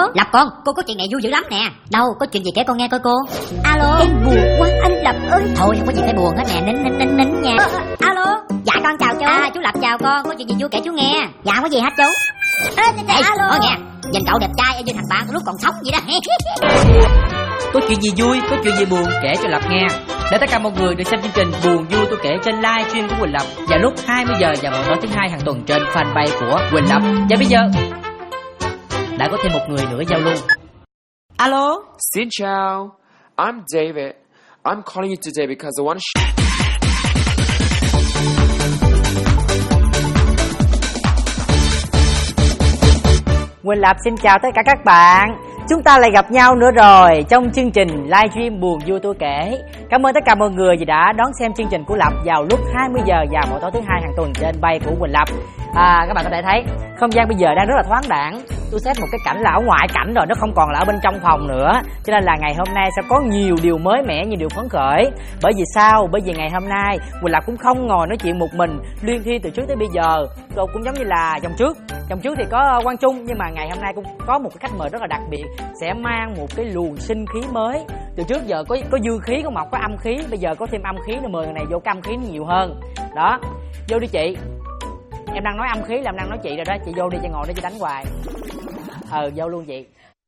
Lập cô có chuyện này vui dữ lắm nè. Đâu, có chuyện gì kể con nghe coi cô. Alo. Em buồn quá anh Lập ơi. Thôi không có gì phải buồn hết nè, nín nha. Alo. Dạ con chào chú. Chú Lập chào con, có chuyện gì vui kể chú nghe. Dạ không có gì hết chú. Alo. Thôi nghe, nhìn cậu đẹp trai như thằng bạn lúc còn sống vậy đó. Có chuyện gì vui, có chuyện gì buồn kể cho Lập nghe. Để tất cả mọi người được xem chương trình Buồn Vui Tôi Kể trên livestream của Quỳnh Lập vào lúc 20 giờ và mỗi tối thứ hai hàng tuần trên fanpage của Quỳnh Lập. Và bây giờ đã có thêm một người nữa giao lưu. Alo. Xin chào, I'm David. I'm calling you today because I want to Quỳnh Lập xin chào tất cả các bạn. Chúng ta lại gặp nhau nữa rồi trong chương trình livestream Buồn Vui Tôi Kể. Cảm ơn tất cả mọi người vì đã đón xem chương trình của Lập vào lúc 20 giờ và mỗi tối thứ hai hàng tuần trên bay của Quỳnh Lập. Các bạn có thể thấy không gian bây giờ đang rất là thoáng đãng. Tôi xét một cái cảnh là ở ngoại cảnh rồi, nó không còn là ở bên trong phòng nữa. Cho nên là ngày hôm nay sẽ có nhiều điều mới mẻ, nhiều điều phấn khởi. Bởi vì sao? Bởi vì ngày hôm nay Quỳnh Lập cũng không ngồi nói chuyện một mình luyên thuyên từ trước tới bây giờ. Rồi cũng giống như là vòng trước thì có Quang Trung, nhưng mà ngày hôm nay cũng có một cái khách mời rất là đặc biệt, sẽ mang một cái luồng sinh khí mới. Từ trước giờ có dư khí, có mọc, có âm khí, bây giờ có thêm âm khí nữa, mời người này vô cái âm khí nhiều hơn. Đó, vô đi chị. Em đang nói âm khí là em đang nói chị rồi đó, chị vô đi, chị ngồi đây chị đánh hoài. Vô luôn chị.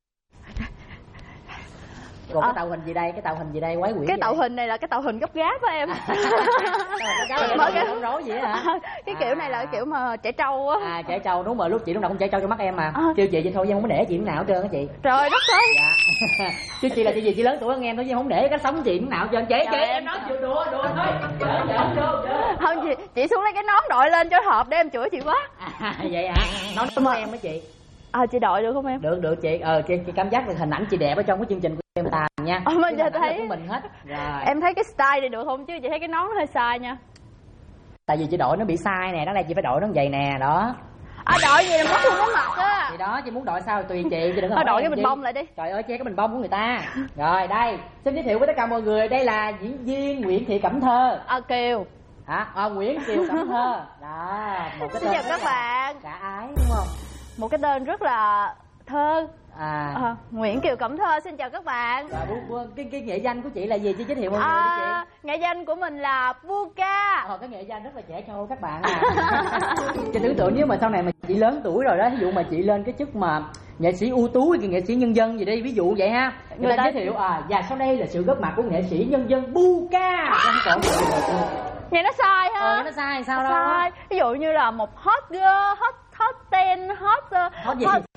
Còn cái tạo hình gì đây? Cái tạo hình gì đây? Quái quỷ. Cái tạo hình này là cái tạo hình gấp gáp á em. Không rối gì hả? Cái kiểu này là cái kiểu mà trẻ trâu á. Trẻ trâu đúng rồi, lúc chị lúc nào cũng trẻ trâu trong mắt em mà. Kêu chị vậy thôi chứ không có để chị lúc nào hết trơn á chị. Trời đất ơi. Dạ. Chứ chị là chị lớn tuổi hơn em thôi chứ không để cái sống chị lúc nào hết trơn. Chị em nói chịu đùa thôi. Không chị xuống lấy cái nón đội lên cho hợp để em chửi chị quá. Vậy hả? Nói đúng em á chị. Chị đội được không em? Được chị. Chị cảm giác được hình ảnh chị đẹp ở trong cái chương trình của em tàn nha. Mình giờ thấy của mình hết. Rồi. Em thấy cái style này được không chứ chị thấy cái nón nó hơi sai nha. Tại vì chị đội nó bị sai nè, đó đây chị phải đội nó vậy nè, đó. Đội gì là mất luôn cái mặt á. Thì đó, chị muốn đội sao tùy chị chứ đừng có đội cái bình bông lại đi. Trời ơi, che cái bình bông của người ta. Rồi đây, xin giới thiệu với tất cả mọi người, đây là diễn viên Nguyễn Thị Cẩm Thơ. Kiều. Nguyễn Kiều Cẩm Thơ. Đó, một cái tên. Xin chào các bạn. Đã ái đúng không? Một cái tên rất là thơ. Nguyễn Kiều Cẩm Thơ, xin chào các bạn. Cái nghệ danh của chị là gì? Chị giới thiệu mọi người đi chị. Nghệ danh của mình là Buka. Cái nghệ danh rất là trẻ trâu các bạn à. Chị tưởng tượng nếu mà sau này mà chị lớn tuổi rồi đó, ví dụ mà chị lên cái chức mà nghệ sĩ ưu tú hay nghệ sĩ nhân dân gì đi, ví dụ vậy ha, người ta giới thiệu và sau đây là sự góp mặt của nghệ sĩ nhân dân Buka. Nghe nó sai ha. Nó sai sao đâu. Sai. Ví dụ như là một hot girl, hot teen, hot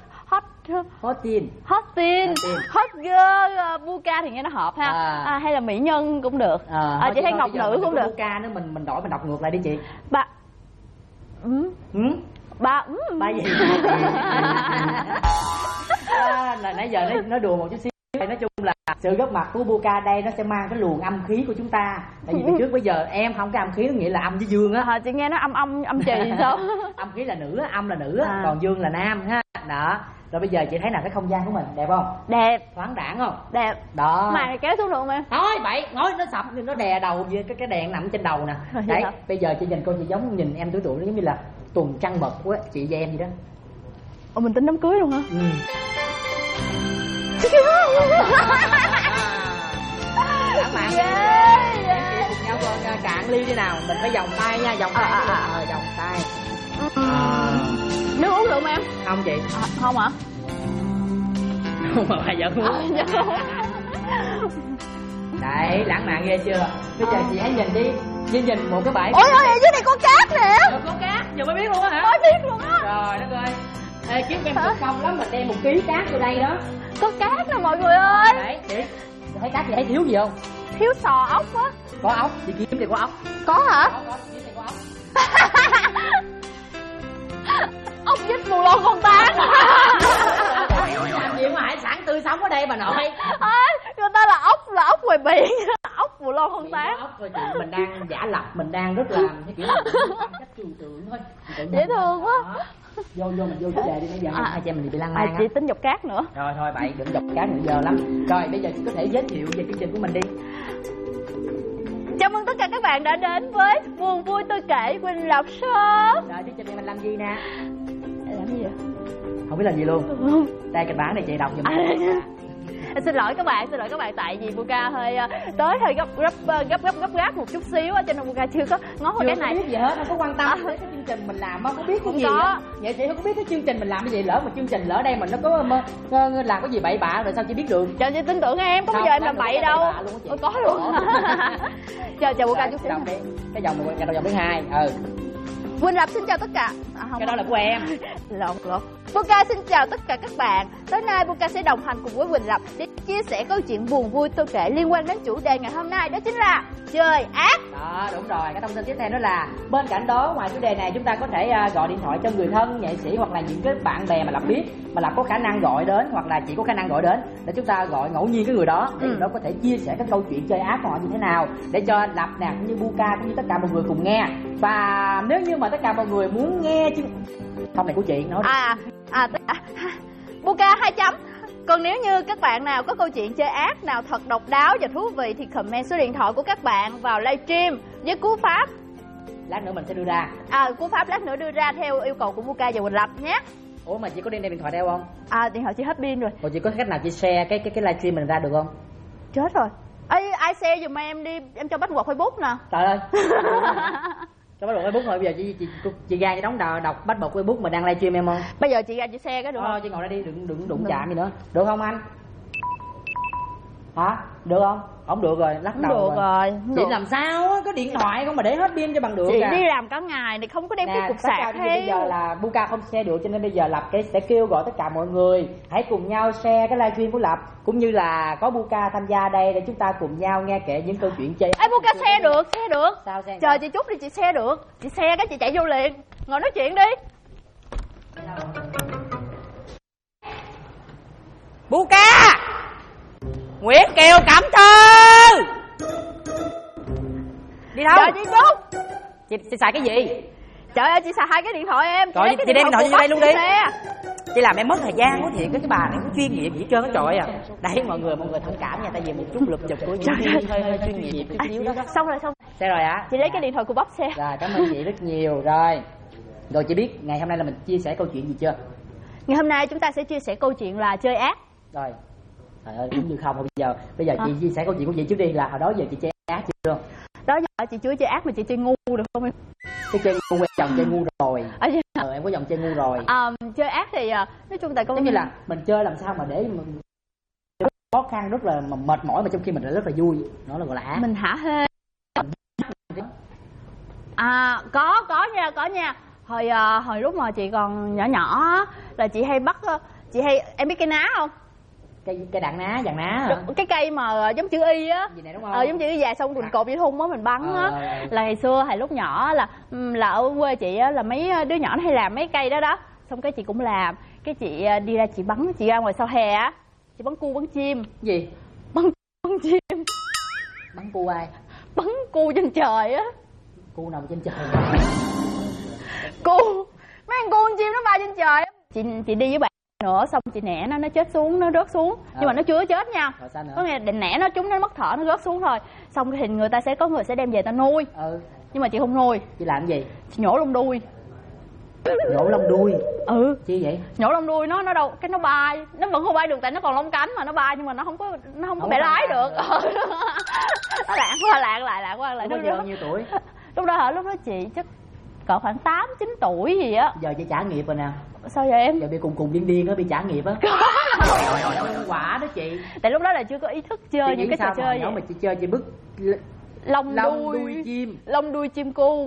girl Buka thì nghe nó hợp ha. Hay là mỹ nhân cũng được. Chị thấy ngọc nữ cũng được. Buka nữa mình đổi mình đọc ngược lại đi chị. Ba gì? Nãy giờ nó đùa một chút xíu. Nói chung là sự góp mặt của Buka đây nó sẽ mang cái luồng âm khí của chúng ta. Tại vì từ trước bây giờ em không, cái âm khí nó nghĩa là âm với dương á. Chị nghe nó âm trì sao? Âm khí là nữ, âm là nữ, còn dương là nam ha. Đó. Rồi bây giờ chị thấy là cái không gian của mình đẹp không? Đẹp. Thoáng đãng không? Đẹp. Đó. Mày kéo xuống được không em? Thôi bậy, ngồi nó sập nó đè đầu với cái đèn nằm trên đầu nè. Đấy, bây giờ chị nhìn cô, chị giống nhìn em tuổi nó giống như là tuần trăng mật của chị và em gì đó. Mình tính đám cưới luôn hả? Các bạn cùng nhau cạn ly đi nào, mình phải vòng tay nha, vòng tay. Vòng tay. Nước uống được không em? Không chị. Không hả? Không mà bà giận uống. Đấy, lãng mạn ghê chưa? Bây giờ chị hãy nhìn đi, nhìn một cái bãi. Ôi ơi, dưới này có cát nè. Có cát, giờ mới biết luôn á hả? Mới biết luôn á. Trời đất ơi. Ê, kiếm em cực công lắm, mình đem 1 kg cát vô đây đó. Có cát nè mọi người ơi. Đấy, chị thấy cát chị thấy thiếu gì không? Thiếu sò ốc á. Có ốc, chị kiếm thì có ốc. Có hả? Có, kiếm thì có ốc. Ốc vít bù lon con tán. Làm gì mà hải sản tươi sống ở đây bà nội. Người ta là ốc ngoài biển. Ốc bù lon con tán. Ốc thôi chị, mình đang giả lập, mình đang rất là cái kiểu cách trừu tượng thôi. Dễ thương quá. Vô mình vô chủ đề đi, bây giờ hai chị em mình bị lan man. Chị tính dọc cát nữa. Rồi thôi bậy, đừng dọc cát nữa giờ lắm. Rồi bây giờ chị có thể giới thiệu về chương trình của mình đi. Chào Cảm ơn tất cả các bạn đã đến với Buồn Vui Tôi Kể Quỳnh Lập Show. Rồi chương trình này mình làm gì nè? Làm gì vậy? Không biết làm gì luôn. Đây kịch bản này chị đọc giùm. Xin lỗi các bạn tại vì Buka hơi tới hơi gấp một chút xíu cho nên Buka chưa có ngó vào cái này. Không biết gì hết, không có quan tâm tới cái chương trình mình làm, không biết cái gì có. Vậy chị không có biết cái chương trình mình làm cái gì, lỡ mà chương trình lỡ đây mà nó có làm cái gì bậy bạ rồi sao chị biết được? Trời, chị tin tưởng em, có bao giờ em làm bậy đâu. Có luôn. Chờ Buka chút xíu. Cái dòng đầu dòng thứ hai. Quỳnh Lập xin chào tất cả. Cái đó là của em. Lộn. Buka xin chào tất cả các bạn. Tối nay Buka sẽ đồng hành cùng với Quỳnh Lập để chia sẻ câu chuyện buồn vui tôi kể liên quan đến chủ đề ngày hôm nay, đó chính là chơi ác. Đó, đúng rồi. Cái thông tin tiếp theo đó là bên cạnh đó, ngoài chủ đề này chúng ta có thể gọi điện thoại cho người thân, nghệ sĩ hoặc là những cái bạn bè mà Lập biết, mà Lập có khả năng gọi đến hoặc là chị có khả năng gọi đến, để chúng ta gọi ngẫu nhiên cái người đó để người đó có thể chia sẻ cái câu chuyện chơi ác của họ như thế nào, để cho Lập nè cũng như Buka cũng như tất cả mọi người cùng nghe. Và nếu như mà tất cả mọi người muốn nghe chứ không này của chị nói Buka 2 chấm. Còn nếu như các bạn nào có câu chuyện chơi ác nào thật độc đáo và thú vị thì comment số điện thoại của các bạn vào livestream với cú pháp. Lát nữa mình sẽ đưa ra. Cú pháp lát nữa đưa ra theo yêu cầu của Buka và Quỳnh Lập nhé. Ủa mà chị có đem điện thoại đeo không? Điện thoại chị hết pin rồi. Ủa chị có cách nào chị share cái livestream mình ra được không? Chết rồi. Ai share giùm em đi, em cho password Facebook nè. Trời ơi. Cho bắt đầu Facebook rồi, bây giờ chị ra chị đóng đọc bắt bật Facebook mà đang livestream em không? Bây giờ chị ra chị share cái được không? Chị ngồi đây đi, đừng đụng chạm gì nữa. Được không anh? Hả? Được không? Không được rồi, lắc đầu được rồi. Chị làm sao á, có điện thoại không mà để hết pin cho bằng được. Chị đi làm cả ngày thì không có đem cái cục sạc theo. Bây giờ là Buka không share được, cho nên bây giờ Lập sẽ kêu gọi tất cả mọi người hãy cùng nhau share cái livestream của Lập, cũng như là có Buka tham gia đây để chúng ta cùng nhau nghe kể những câu chuyện chơi. Buka share được. Sao share? Chờ chị chút đi, chị share được. Chị share cái chị chạy vô liền. Ngồi nói chuyện đi. Buka! Nguyễn Kiều Cẩm Thư! Đi đâu? Chờ chị chút. Chị xài cái gì? Trời ơi, chị xài 2 cái điện thoại em. Trời, chị đem điện thoại vô đây luôn đi. Chị làm em mất thời gian quá, thiệt cái bà này cũng chuyên nghiệp gì trơn á trời ạ. Đấy mọi người thông cảm nha, tại vì một chút lực chụp của chị hơi chuyên nghiệp chút xíu đó. Xong rồi. Xe rồi hả? Chị lấy cái điện thoại của bắp xe. Rồi, cảm ơn chị rất nhiều. Rồi chị biết ngày hôm nay là mình chia sẻ câu chuyện gì chưa? Ngày hôm nay chúng ta sẽ chia sẻ câu chuyện là chơi ác. Rồi. Trời ơi, cũng như không. Bây giờ chị chia sẻ câu chuyện của chị trước đi, là hồi đó giờ chị chơi ác chưa? Đó giờ chị chưa chơi ác mà chị chơi ngu được không em? Cái chơi ngu em chồng chơi ngu rồi. Em có dòng chơi ngu rồi. Chơi ác thì nói chung tại giống như là mình chơi làm sao mà để mình khó khăn, rất là mệt mỏi mà trong khi mình lại rất là vui, nó là gọi là ác. Mình hả hê. Có nha. Hồi lúc mà chị còn nhỏ là chị hay em biết cây ná không? Cây đạn ná, vàng ná hả? Cái cây mà giống chữ Y á. Gì này đúng không? Giống chữ Y dài xong mình cột dây thun á mình bắn á. Là ngày xưa lúc nhỏ là ở quê chị á, là mấy đứa nhỏ nó hay làm mấy cây đó. Xong cái chị cũng làm, cái chị đi ra chị bắn, chị ra ngoài sau hè á, chị bắn cu bắn chim. Gì? Bắn chim. Bắn cu ai? Bắn cu trên trời á. Cu nằm trên trời. Mấy con cu con chim nó bay trên trời. Chị đi với bạn nữa, xong chị nẻ nó chết xuống, nó rớt xuống. Nhưng mà nó chưa chết nha. Có nghĩa định nẻ nó trúng nó mất thở, nó rớt xuống thôi. Xong thì có người sẽ đem về ta nuôi. Nhưng mà chị không nuôi. Chị làm gì? Chị nhổ lông đuôi. Nhổ lông đuôi? Chi vậy? Nhổ lông đuôi nó đâu, cái nó bay, nó vẫn không bay được tại nó còn lông cánh mà nó bay, nhưng mà nó không có bẻ lái được. Nó lạng quá. Lúc đó nhiêu tuổi? Lúc đó chị chắc cỡ khoảng 8-9 tuổi gì á. Giờ chị trả nghiệp rồi nè. Sao vậy em? Giờ bị cùng điên á, bị trả nghiệp á. Quả đó chị. Tại lúc đó là chưa có ý thức chơi những cái trò chơi vậy. Mà chị chơi chị bứt lông đuôi chim. Lông đuôi chim cu.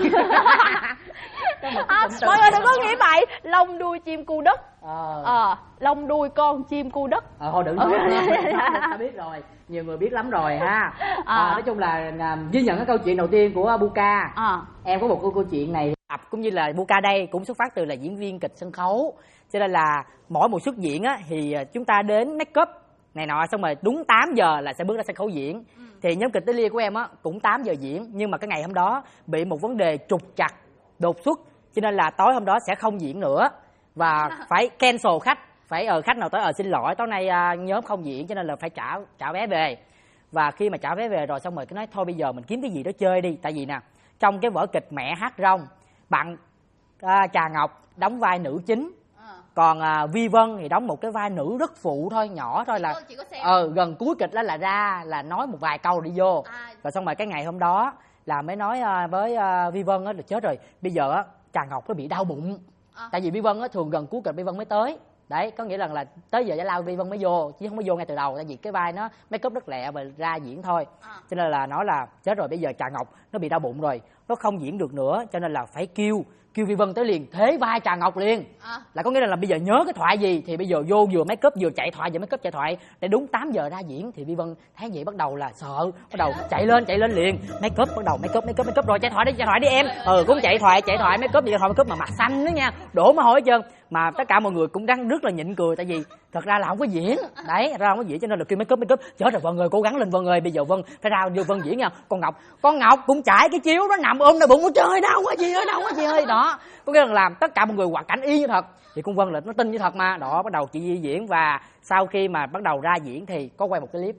Mọi người đừng có nghĩ vậy. Lông đuôi chim cu đất. Lông đuôi con chim cu đất. Thôi đừng nói. Ta biết rồi, nhiều người biết lắm rồi ha. Nói chung là ghi nhận cái câu chuyện đầu tiên của Buka. Em có một câu chuyện này cũng như là Buka đây cũng xuất phát từ là diễn viên kịch sân khấu, cho nên là mỗi một xuất diễn á thì chúng ta đến make up này nọ, xong rồi đúng 8 giờ là sẽ bước ra sân khấu diễn. Thì nhóm kịch Tứ Lia của em á cũng 8 giờ diễn, nhưng mà cái ngày hôm đó bị một vấn đề trục trặc đột xuất, cho nên là tối hôm đó sẽ không diễn nữa và phải cancel khách, phải khách nào tới xin lỗi tối nay nhóm không diễn, cho nên là phải trả vé về. Và khi mà trả vé về rồi xong rồi cái nói thôi bây giờ mình kiếm cái gì đó chơi đi. Tại vì nè, trong cái vở kịch Mẹ Hát Rong, bạn Trà Ngọc đóng vai nữ chính, còn Vi Vân thì đóng một cái vai nữ rất phụ thôi, nhỏ thôi, là gần cuối kịch đó là ra là nói một vài câu rồi đi vô. Rồi xong rồi cái ngày hôm đó là mới nói với Vi Vân á là chết rồi, bây giờ á Trà Ngọc nó bị đau bụng. Tại vì Vi Vân á thường gần cuối kịch Vi Vân mới tới. Đấy, có nghĩa là tới giờ giải lao Vi Vân mới vô, chứ không có vô ngay từ đầu. Tại vì cái vai nó make up rất lẹ và ra diễn thôi. Cho nên là nói là chết rồi, bây giờ Trà Ngọc nó bị đau bụng rồi, nó không diễn được nữa, cho nên là phải kêu Vi Vân tới liền, thế vai Trà Ngọc liền. Là có nghĩa là bây giờ nhớ cái thoại gì thì bây giờ vô vừa make up vừa chạy thoại, vừa make up chạy thoại để đúng 8 giờ ra diễn. Thì Vi Vân thấy vậy bắt đầu là sợ, bắt đầu chạy lên liền, make up, bắt đầu make up rồi chạy thoại đi em. Cũng chạy thoại make up mà mặt xanh nữa nha, đổ mồ hôi hết trơn. Mà tất cả mọi người cũng đang rất là nhịn cười, tại vì thật ra là không có diễn. Đấy, ra không có diễn cho nên là kêu make up. Chết rồi Vân ơi, cố gắng lên Vân ơi, bây giờ Vân phải ra vô Vân diễn nha. Con Ngọc cũng trải cái chiếu đó nằm ôm đau bụng, trời đau quá chị ơi. Đó, có nghĩa là làm tất cả mọi người hoạt cảnh y như thật. Thì con Vân là nó tin như thật mà. Đó, bắt đầu chị Di diễn, và sau khi mà bắt đầu ra diễn thì có quay một cái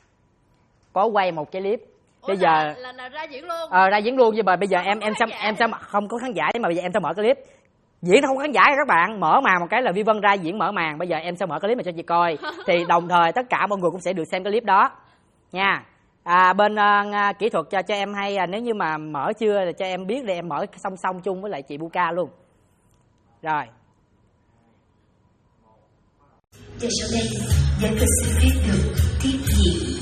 clip. Bây giờ là ra diễn luôn. Ra diễn luôn, nhưng mà bây giờ em sẽ không có khán giả, nhưng mà bây giờ em sẽ mở clip. Diễn không có khán giả các bạn, mở màn một cái là Vi Vân ra diễn mở màn. Bây giờ em sẽ mở clip mà cho chị coi. Thì đồng thời tất cả mọi người cũng sẽ được xem cái clip đó nha. Bên kỹ thuật cho em hay nếu như mà mở chưa thì cho em biết để em mở song chung với lại chị Buka luôn. Rồi. Và sau đây vẫn cần xin phép được tiếp diễn.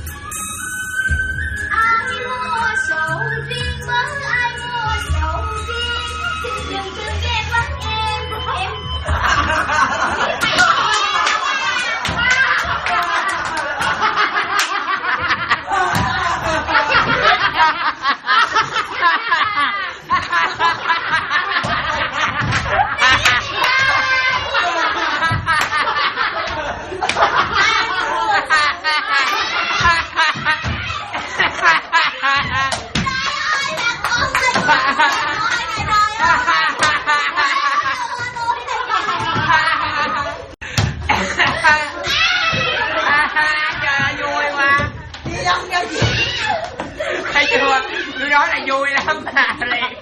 Ai mua sầu riêng với ai mua sầu riêng, xin đừng cứ ghét bắt em. Tôi nói là vui lắm mà liền.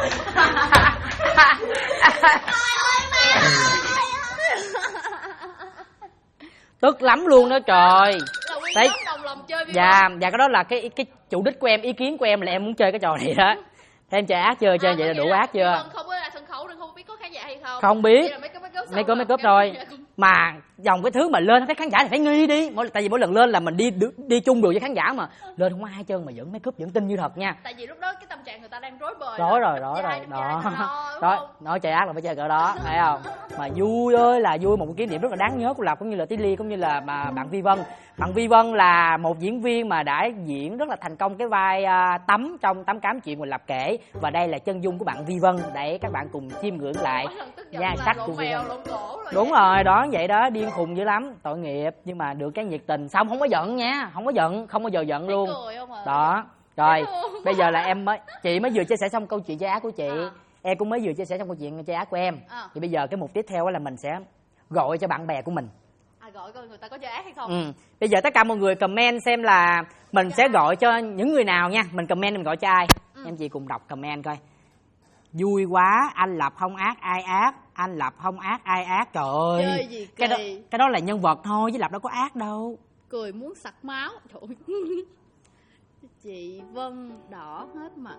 Tức lắm luôn đó trời. Đấy. Dạ cái đó là cái chủ đích của em, ý kiến của em là em muốn chơi cái trò này đó. Thế em chơi ác chưa? Chơi vậy là đủ ác chưa? Không biết là sân khấu nên không biết có khán giả hay không. Không biết. Make up rồi. Mà dòng cái thứ mà lên thấy khán giả thì phải nghi đi. Tại vì mỗi lần lên là mình đi chung đường với khán giả mà. Lên không có hai chân mà vẫn make up vẫn tin như thật nha. Tại vì lúc đó cái tâm trạng người ta đang rối bời. Rối rồi. Đó, nói chơi ác là phải chơi cỡ đó, thấy không? Mà vui ơi là vui, một kỷ niệm rất là đáng nhớ của Lập cũng như là Tí Ly cũng như là bạn Vi Vân. Bạn Vi Vân là một diễn viên mà đã diễn rất là thành công cái vai Tấm trong Tấm Cám Chuyện Mình Lập Kể, và đây là chân dung của bạn Vi Vân để các bạn cùng chiêm ngưỡng lại nhan sắc của Vi Vân. Đúng rồi, đó vậy đó, điên khùng dữ lắm, tội nghiệp, nhưng mà được cái nhiệt tình, xong không có giận nha, không bao giờ giận luôn. Đó. Rồi, bây giờ là chị mới vừa chia sẻ xong câu chuyện chơi ác của chị. Em cũng mới vừa chia sẻ xong câu chuyện chơi ác của em. Thì bây giờ cái mục tiếp theo là mình sẽ gọi cho bạn bè của mình. Gọi coi người ta có chơi ác hay không. Bây giờ tất cả mọi người comment xem là mình sẽ gọi cho những người nào nha. Mình comment mình gọi cho ai. Em chị cùng đọc comment coi. Vui quá, anh Lập không ác ai ác. Anh Lập không ác ai ác. Trời ơi, cái đó là nhân vật thôi chứ Lập đâu có ác đâu. Cười muốn sặc máu. Trời ơi. Chị Vân đỏ hết mặt.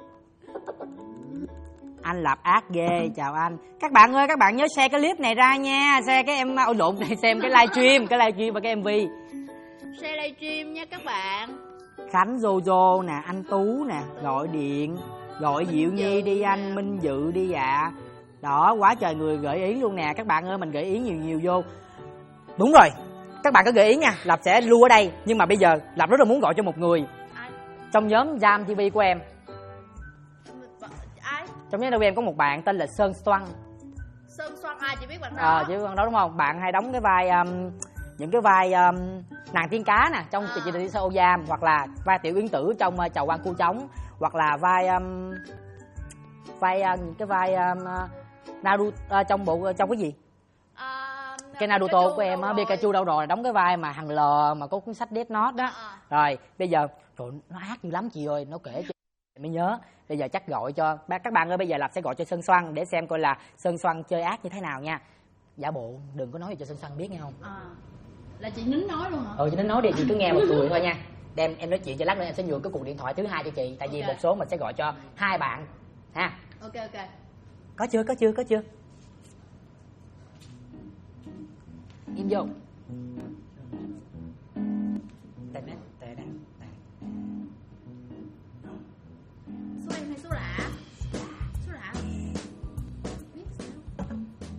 Anh Lập ác ghê, chào anh. Các bạn ơi, các bạn nhớ share cái clip này ra nha. Share cái xem cái livestream và cái MV. Share livestream nha các bạn. Khánh Jojo nè, anh Tú nè, gọi điện, gọi Diệu Nhi đi anh, Minh Dự đi ạ. Đó, quá trời người gợi ý luôn nè. Các bạn ơi, mình gợi ý nhiều vô. Đúng rồi, các bạn có gợi ý nha, Lập sẽ lưu ở đây. Nhưng mà bây giờ Lập rất là muốn gọi cho một người trong nhóm Jam TV của em. Ai? Trong nhóm của em có một bạn tên là Sơn Xoăn. Sơn Xoăn ai? Chị biết bạn đó. Chị biết bạn đó đúng không? Bạn hay đóng cái vai những cái vai nàng tiên cá nè trong Chị Tình Đi Sâu Giam, hoặc là vai Tiểu Yến Tử trong Chầu Quan Cu Trống, hoặc là vai Naruto trong cái gì? cái Naruto của em á, Pikachu đâu rồi, đóng cái vai mà thằng lờ mà có cuốn sách Death Note đó. Rồi bây giờ trời, nó ác dữ lắm chị ơi, nó kể cho mới nhớ. Bây giờ chắc gọi cho các bạn ơi, bây giờ Lập sẽ gọi cho Sơn Xoăn để xem coi là Sơn Xoăn chơi ác như thế nào nha. Giả bộ đừng có nói gì cho Sơn Xoăn biết nghe không? Là chị nín nói luôn hả? Chị nín nói đi, chị cứ nghe một cười thôi nha. Đem em nói chuyện cho lát nữa em sẽ nhường cái cuộc điện thoại thứ hai cho chị, tại vì một số mình sẽ gọi cho hai bạn ha. Ok. Có chưa? Im vô. Số em hay số lạ? Số lạ. Biết sao?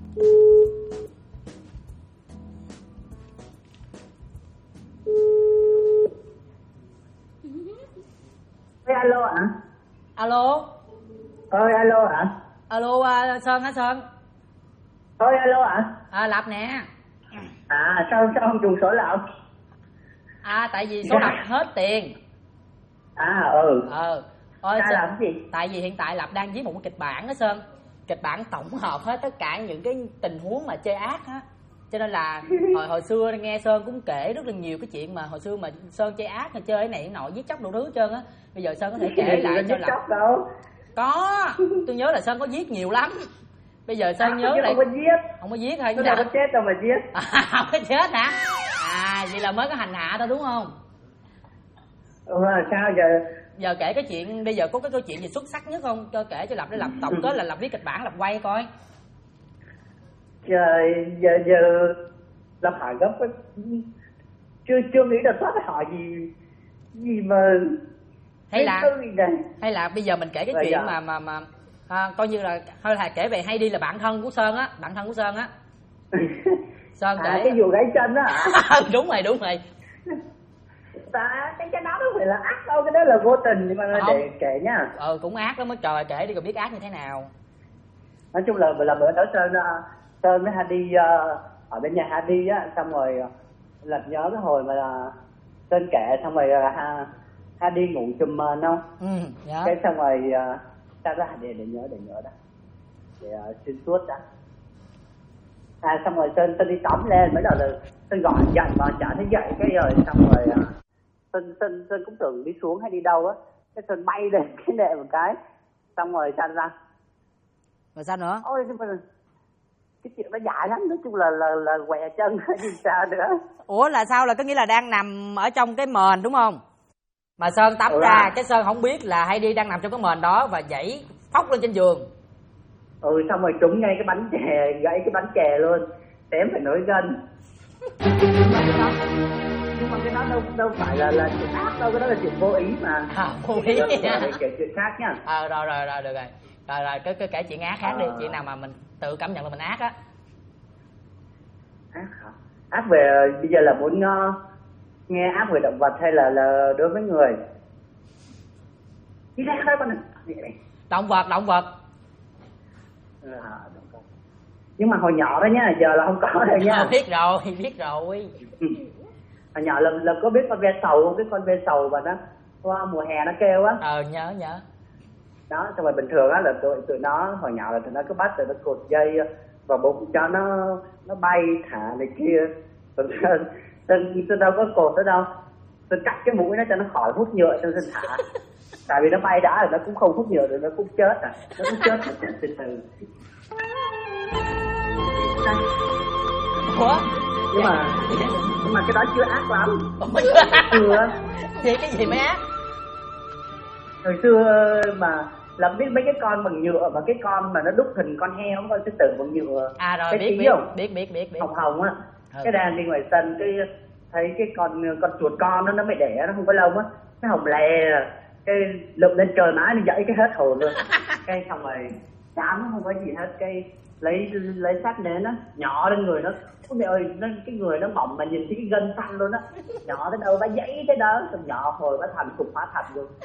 Alo ạ? Alo. Alo ạ? Alo, Sơn hả Sơn? Alo ạ? Lập nè. Sao không trùng số Lập? Tại vì số Lập hết tiền. Sao làm gì? Tại vì hiện tại Lập đang viết một cái kịch bản đó Sơn. Kịch bản tổng hợp hết tất cả những cái tình huống mà chơi ác á. Cho nên là hồi xưa nghe Sơn cũng kể rất là nhiều cái chuyện mà hồi xưa mà Sơn chơi ác, mà chơi cái này cái nọ, giết chóc đủ thứ hết trơn á. Bây giờ Sơn có thể kể lại cho Lập. Đâu? Có, tôi nhớ là Sơn có giết nhiều lắm. Bây giờ Sơn nhớ lại. Không có giết thôi. Tôi đâu có chết đâu mà giết. Không có chết hả? Vậy là mới có hành hạ thôi đúng không? Sao giờ? Giờ kể cái chuyện, bây giờ có cái câu chuyện gì xuất sắc nhất không? Cho kể cho Lập để Lập tổng kết là Lập viết kịch bản, Lập quay coi. Trời, giờ Lập hỏi gấp quá. Chưa nghĩ là thoát hỏi gì mà hay là bây giờ mình kể cái chuyện mà coi như là hơi là kể về hay đi là bạn thân của Sơn á. Sơn kể cái vụ gãy chân đó hả? đúng rồi cái đó không phải là ác đâu, cái đó là vô tình, nhưng mà để kể nhá. Cũng ác lắm mới trời, kể đi còn biết ác như thế nào. Nói chung là bữa đó Sơn với Hadi ở bên nhà Hadi á, xong rồi Lập nhớ cái hồi mà Sơn kể xong rồi Hadi ngủ chùm mền không? Cái xong rồi sao ra để nhớ đó, để xuyên suốt đã. Xong rồi Sơn đi tắm lên, mới đầu là Sơn gọi dậy mà chả thấy dậy, cái rồi xong rồi Sơn cũng tưởng đi xuống hay đi đâu á, cái Sơn bay lên cái nệm một cái, xong rồi sao ra? Rồi sao nữa? Ôi cái chuyện nó dài lắm, nói chung là què chân hay gì sao nữa. Ủa là sao, là có nghĩa là đang nằm ở trong cái mền đúng không? Mà Sơn tắm ra, cái Sơn không biết là hay đi đang nằm trong cái mền đó và nhảy phóc lên trên giường. Xong rồi trúng ngay cái bánh chè, gãy cái bánh chè luôn, tém phải nổi gân. Nhưng mà cái đó đâu phải là chuyện ác đâu, cái đó là chuyện vô ý mà. Vô ý nha. Kể chuyện khác nha. Rồi được rồi. Rồi cái kể chuyện ác khác đi, chuyện nào mà mình tự cảm nhận là mình ác á. Ác hả? Ác về bây giờ là muốn nghe ác về động vật hay là đối với người? Đi ra thôi con này. Động vật. Động vật. Nhưng mà hồi nhỏ đó nhá, giờ là không có rồi nha. Biết rồi. Hồi nhỏ là có biết con ve sầu không? Cái con ve sầu mà nó qua mùa hè nó kêu á. Nhớ. Đó, xong rồi bình thường á là tụi nó hồi nhỏ là tụi nó cứ bắt tụi nó cột dây vào bụng cho nó bay thả này kia. Còn Sơn đâu có cột đó đâu. Sơn cắt cái mũi nó cho nó khỏi hút nhựa cho Sơn thả. Tại vì nó bay đã rồi nó cũng không hút nhựa rồi, nó cũng chết à. Nó cũng chết từ từ. Ủa? Nhưng mà cái đó chưa ác lắm. Chưa. Vậy cái gì mới ác? Hồi xưa mà làm biết mấy cái con bằng nhựa, mà cái con mà nó đúc hình con heo, con sư tử bằng nhựa. Rồi biết. Hồng á. Cái đang đi ngoài sân cái thấy cái con chuột con nó mới đẻ, nó không có lông á, nó hồng lè, cái lụm lên trời mái nó dậy cái hết hồn luôn. Cái xong rồi chán nó không có gì hết, cái lấy sắt nến á nhỏ lên người nó. Ôi mẹ ơi, cái người nó mỏng mà nhìn thấy cái gân xanh luôn á, nhỏ tới đâu bá giấy thế đó, xong nhỏ hồi bá thành cục hóa thành luôn.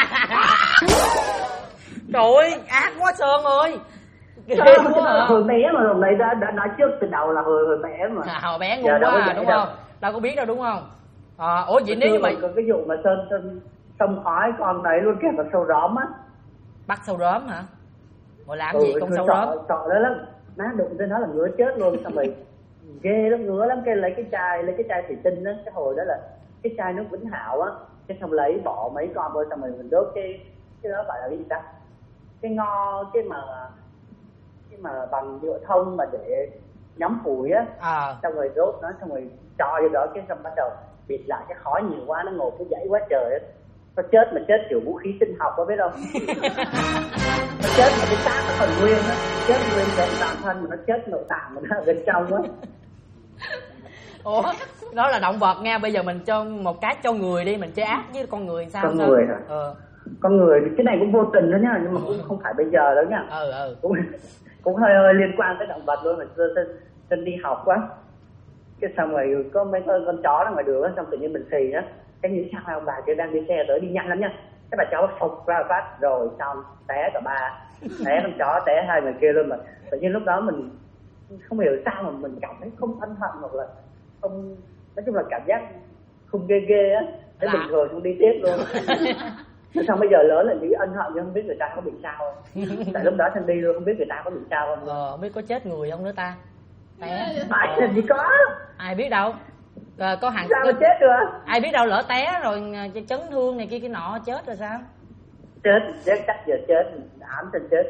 Trời ơi, ác quá Sơn ơi. Hồi bé mà hồi nãy đã nói trước từ đầu là hồi bé mà. Hồi bé ngu quá đúng không? Đâu có biết đâu đúng không? Ủa vậy nếu như mà cái vụ mà Sơn xông khói con đấy luôn, kẹp vào sâu róm á. Bắt sâu róm hả? Rồi làm gì con sâu róm? Sợ đó lắm, má đụng tới nó là ngứa chết luôn. Xong rồi ghê lắm, ngứa lắm. Cái lấy cái chai thủy tinh đó, cái hồi đó là cái chai nước Vĩnh Hảo á, cái xong lấy bỏ mấy con vô, xong rồi mình đốt cái đó gọi là cái gì ta, cái ngo, cái mà bằng nhựa thông mà để nhóm củi á, xong rồi đốt nó, xong rồi cho vô đó, cái xong bắt đầu bịt lại, cái khói nhiều quá nó ngột cái dãy quá trời á. Nó chết mà chết kiểu vũ khí sinh học có biết không? Nó chết mà cái xác nó còn nguyên á, chết nguyên vẹn toàn thân mà nó chết nội tạng mà nó ở bên trong á. Ủa, đó là động vật nha, bây giờ mình cho một cái cho người đi, mình chơi ác với con người sao? Con người hả? Con người cái này cũng vô tình đó nhá, nhưng mà cũng không phải bây giờ đâu nhá. Cũng hơi liên quan tới động vật luôn, mà Sơn đi học quá. Cái xong rồi có mấy con chó ở ngoài đường á, xong tự nhiên mình xì á, cái như sao ông bà kia đang đi xe tới đi nhanh lắm nha, cái bà cháu phục ra phát rồi xong té cả ba, té con chó té hai người kia luôn. Mà tự nhiên lúc đó mình không hiểu sao mà mình cảm thấy không ân hận, hoặc là không, nói chung là cảm giác không ghê á, thấy bình thường không đi tiếp luôn. Xong bây giờ lớn là nghĩ ân hận nhưng không biết người ta có bị sao không. Tại lúc đó Thanh đi luôn, không biết người ta có bị sao không. Không biết có chết người không nữa ta. Phải làm gì có. Ai biết đâu. Có hàng sao mà chết được. Ai biết đâu lỡ té rồi chấn thương này kia cái nọ chết rồi sao. Chết chắc giờ chết, ám tên chết.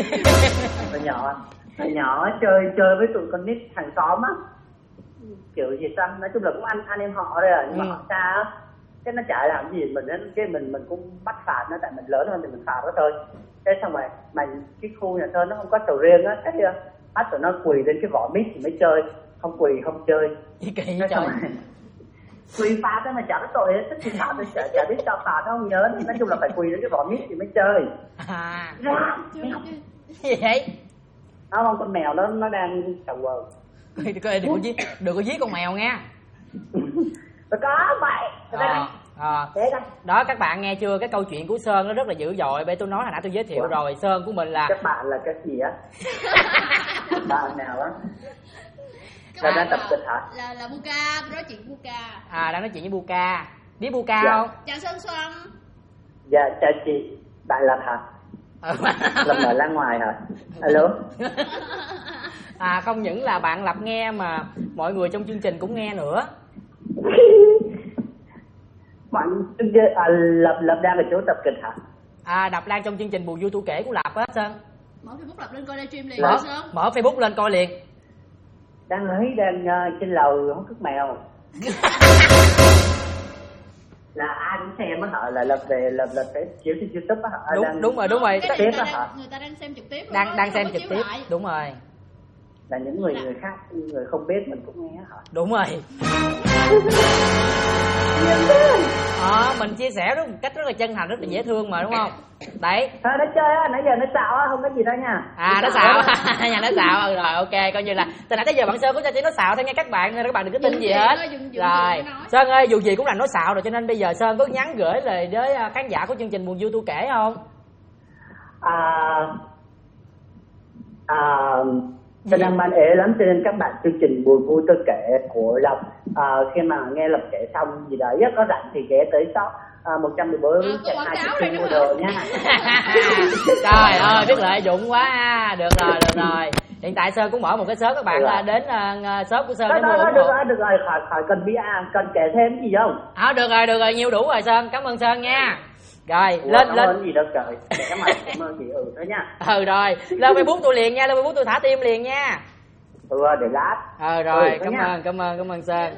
Hồi nhỏ chơi với tụi con nít hàng xóm á, kiểu gì sao, nói chung là cũng anh em họ đây à, nhưng mà họ xa á, cái nó chả làm gì mình, cái mình cũng bắt phạt nó, tại mình lớn hơn thì mình phạt nó thôi. Thế xong rồi mà cái khu nhà thơ nó không có sầu riêng á, cái bắt tụi nó quỳ lên cái vỏ mít thì mới chơi, không quỳ không chơi. Kỳ trời. Quỳ phạt đó mà chả có tội hết, thích thì phạt tôi chả biết sao phạt, nó không nhớ, nói chung là phải quỳ lên cái vỏ mít thì mới chơi. Ra gì vậy? Không, con mèo nó đang sầu quờ. Đừng có giết con mèo nha. Có vậy. Đó các bạn nghe chưa, cái câu chuyện của Sơn nó rất là dữ dội. Bây tôi nói hồi nãy tôi giới thiệu rồi, Sơn của mình là các bạn là cái gì á? Bạn nào á? Là đang tập kịch hả? Là Buka, nói chuyện Buka. Đang nói chuyện với Buka. Biết Buka không? Chào Sơn Xuân. Dạ chào chị. Bạn Lập hả? Lập ở ra ngoài hả? Alo. Không những là bạn Lập nghe mà mọi người trong chương trình cũng nghe nữa. Bạn Lập đang ở chỗ tập kịch hả? Đập đang trong chương trình Buồn Vui Tôi Kể của Lập á Sơn. Mở Facebook Lập lên coi livestream liền. Mở Facebook lên coi liền. Đang trên lầu hút thuốc mèo. Là ai cũng xem á hả? Là Lập cái chiếu trên YouTube á hả? Đúng rồi. Người ta đang xem trực tiếp. Đang xem trực tiếp. Đúng rồi. Là những người khác, người không biết mình cũng nghe hả? Đúng rồi. Mình chia sẻ một cách rất là chân thành, rất là dễ thương mà đúng không? Đấy. Nó chơi á, nãy giờ nó xạo á, không có gì đâu nha. Nó xạo. Nhà nó xạo. Rồi ok, coi như là từ nãy tới giờ bạn Sơn cũng cho chị nó xạo thôi nha các bạn, nên các bạn đừng có tin gì hết. Rồi. Sơn ơi, dù gì cũng là nói xạo rồi, cho nên bây giờ Sơn có nhắn gửi lời với khán giả của chương trình Buồn Vui Tôi Kể không? Tôi đang ban ế lắm, cho nên các bạn chương trình Buồn Vui Tôi Kể của Lộc, khi mà nghe Lộc kể xong gì đấy có rảnh thì ghé tới shop 114 2 Chicken mua đồ nha. Trời ơi, biết lợi dụng quá ha. Được rồi. Hiện tại Sơn cũng mở một cái shop, các bạn đến shop của Sơn để mua. Được rồi, khỏi cần bia, cần kể thêm gì không? Được rồi, nhiều đủ rồi Sơn, cảm ơn Sơn nha. Rồi, lên gì đâu trời. Cảm ơn chị thôi nha. Rồi, lên Facebook tôi liền nha, lên Facebook tôi thả tim liền nha. Để lát. Rồi, cảm ơn Sơn.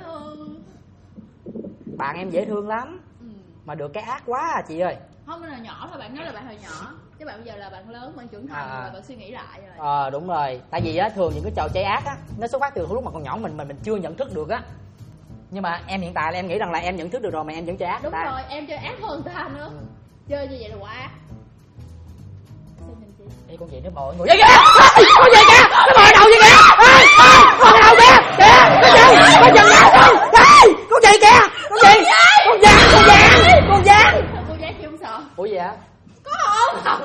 Bạn em dễ thương lắm. Mà được cái ác quá chị ơi. Không, là nhỏ thôi, bạn nói là bạn hồi nhỏ. Chứ bạn bây giờ là bạn lớn, bạn trưởng thành rồi, bạn suy nghĩ lại rồi. Đúng rồi. Tại vì thường những cái trò chơi ác á, nó xuất phát từ lúc mà còn nhỏ mình chưa nhận thức được á. Nhưng mà em hiện tại là em nghĩ rằng là em nhận thức được rồi mà em vẫn chơi ác. Đúng rồi, em chơi ác hơn ta nữa. Chơi như vậy là quá ác. Ê, con gì nó bò người kìa. Con gì kìa, nó bò đầu gì kìa. Con đầu kìa. Con giật ra con. Con gì kìa. Con giang. Cô giang chị không sợ. Ủa gì hả? Có không?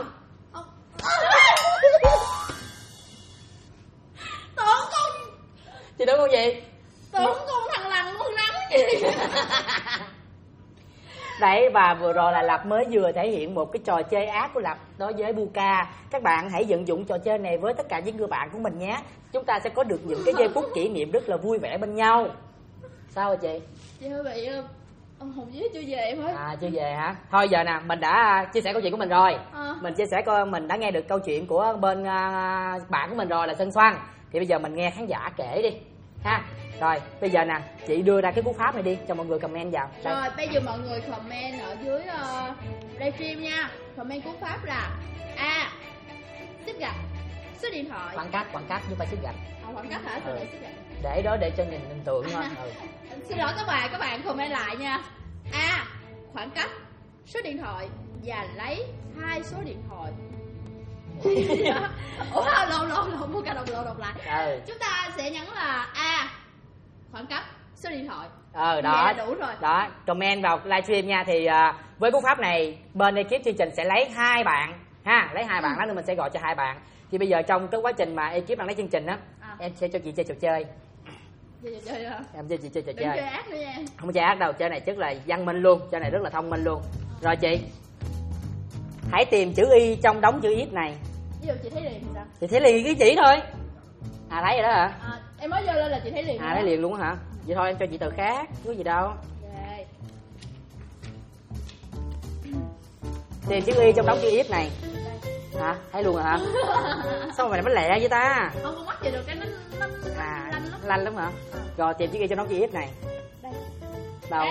Tưởng con. Chị tưởng con gì? Tưởng con thằng lằn con rắn gì. Đấy, và vừa rồi là Lập mới vừa thể hiện một cái trò chơi ác của Lập đối với Buka. Các bạn hãy vận dụng trò chơi này với tất cả những người bạn của mình nhé. Chúng ta sẽ có được những cái giây phút kỷ niệm rất là vui vẻ bên nhau. Sao rồi chị? Chị hơi bị ông Hùng với chưa về em ơi. À, chưa về hả? Thôi giờ nè, mình đã chia sẻ câu chuyện của mình rồi. Mình chia sẻ coi mình đã nghe được câu chuyện của bên bạn của mình rồi là Sơn Xoan. Thì bây giờ mình nghe khán giả kể đi ha. Rồi, bây giờ nè, chị đưa ra cái cú pháp này đi cho mọi người comment vào. Đây. Rồi, bây giờ mọi người comment ở dưới livestream nha. Comment cú pháp là A. Xếp gạch. Số điện thoại. Khoảng cách chứ phải xếp gạch. Khoảng cách hả? Để xếp gạch. Để đó để cho nhìn hình tượng thôi. Xin lỗi các bạn comment lại nha. A. Khoảng cách, số điện thoại và lấy 2 số điện thoại. Ủa, lộn, mua cả đọc lại. Chúng ta sẽ nhấn là A. Khoảng cách, số điện thoại. Đó. Đủ rồi. Đó, comment vào livestream nha. Thì với cú pháp này bên ekip chương trình sẽ lấy 2 bạn ha, lấy 2 bạn đó nên mình sẽ gọi cho 2 bạn. Thì bây giờ trong cái quá trình mà ekip đang lấy chương trình á, em sẽ cho chị chơi trò chơi. Chơi hả? Em chơi chị chơi trò chơi. Đừng chơi ác nữa nha. Không chơi ác đâu, chơi này rất là văn minh luôn, chơi này rất là thông minh luôn. Rồi chị, hãy tìm chữ Y trong đống chữ X này. Ví dụ chị thấy liền thì sao? Chị thấy liền cái chỉ thôi. Thấy rồi đó hả? Em mới vô lên là chị thấy liền. Thấy liền luôn hả? Vậy thôi em cho chị từ khác, chứ có gì đâu. Okay. Tìm chữ Y trong đống chữ X này. Hả? Thấy luôn rồi hả? Sao mà mày lẹ vậy ta? Không bắt chị được cái nó lanh lắm hả? Rồi tìm chữ Y trong đống chữ X này. Đâu?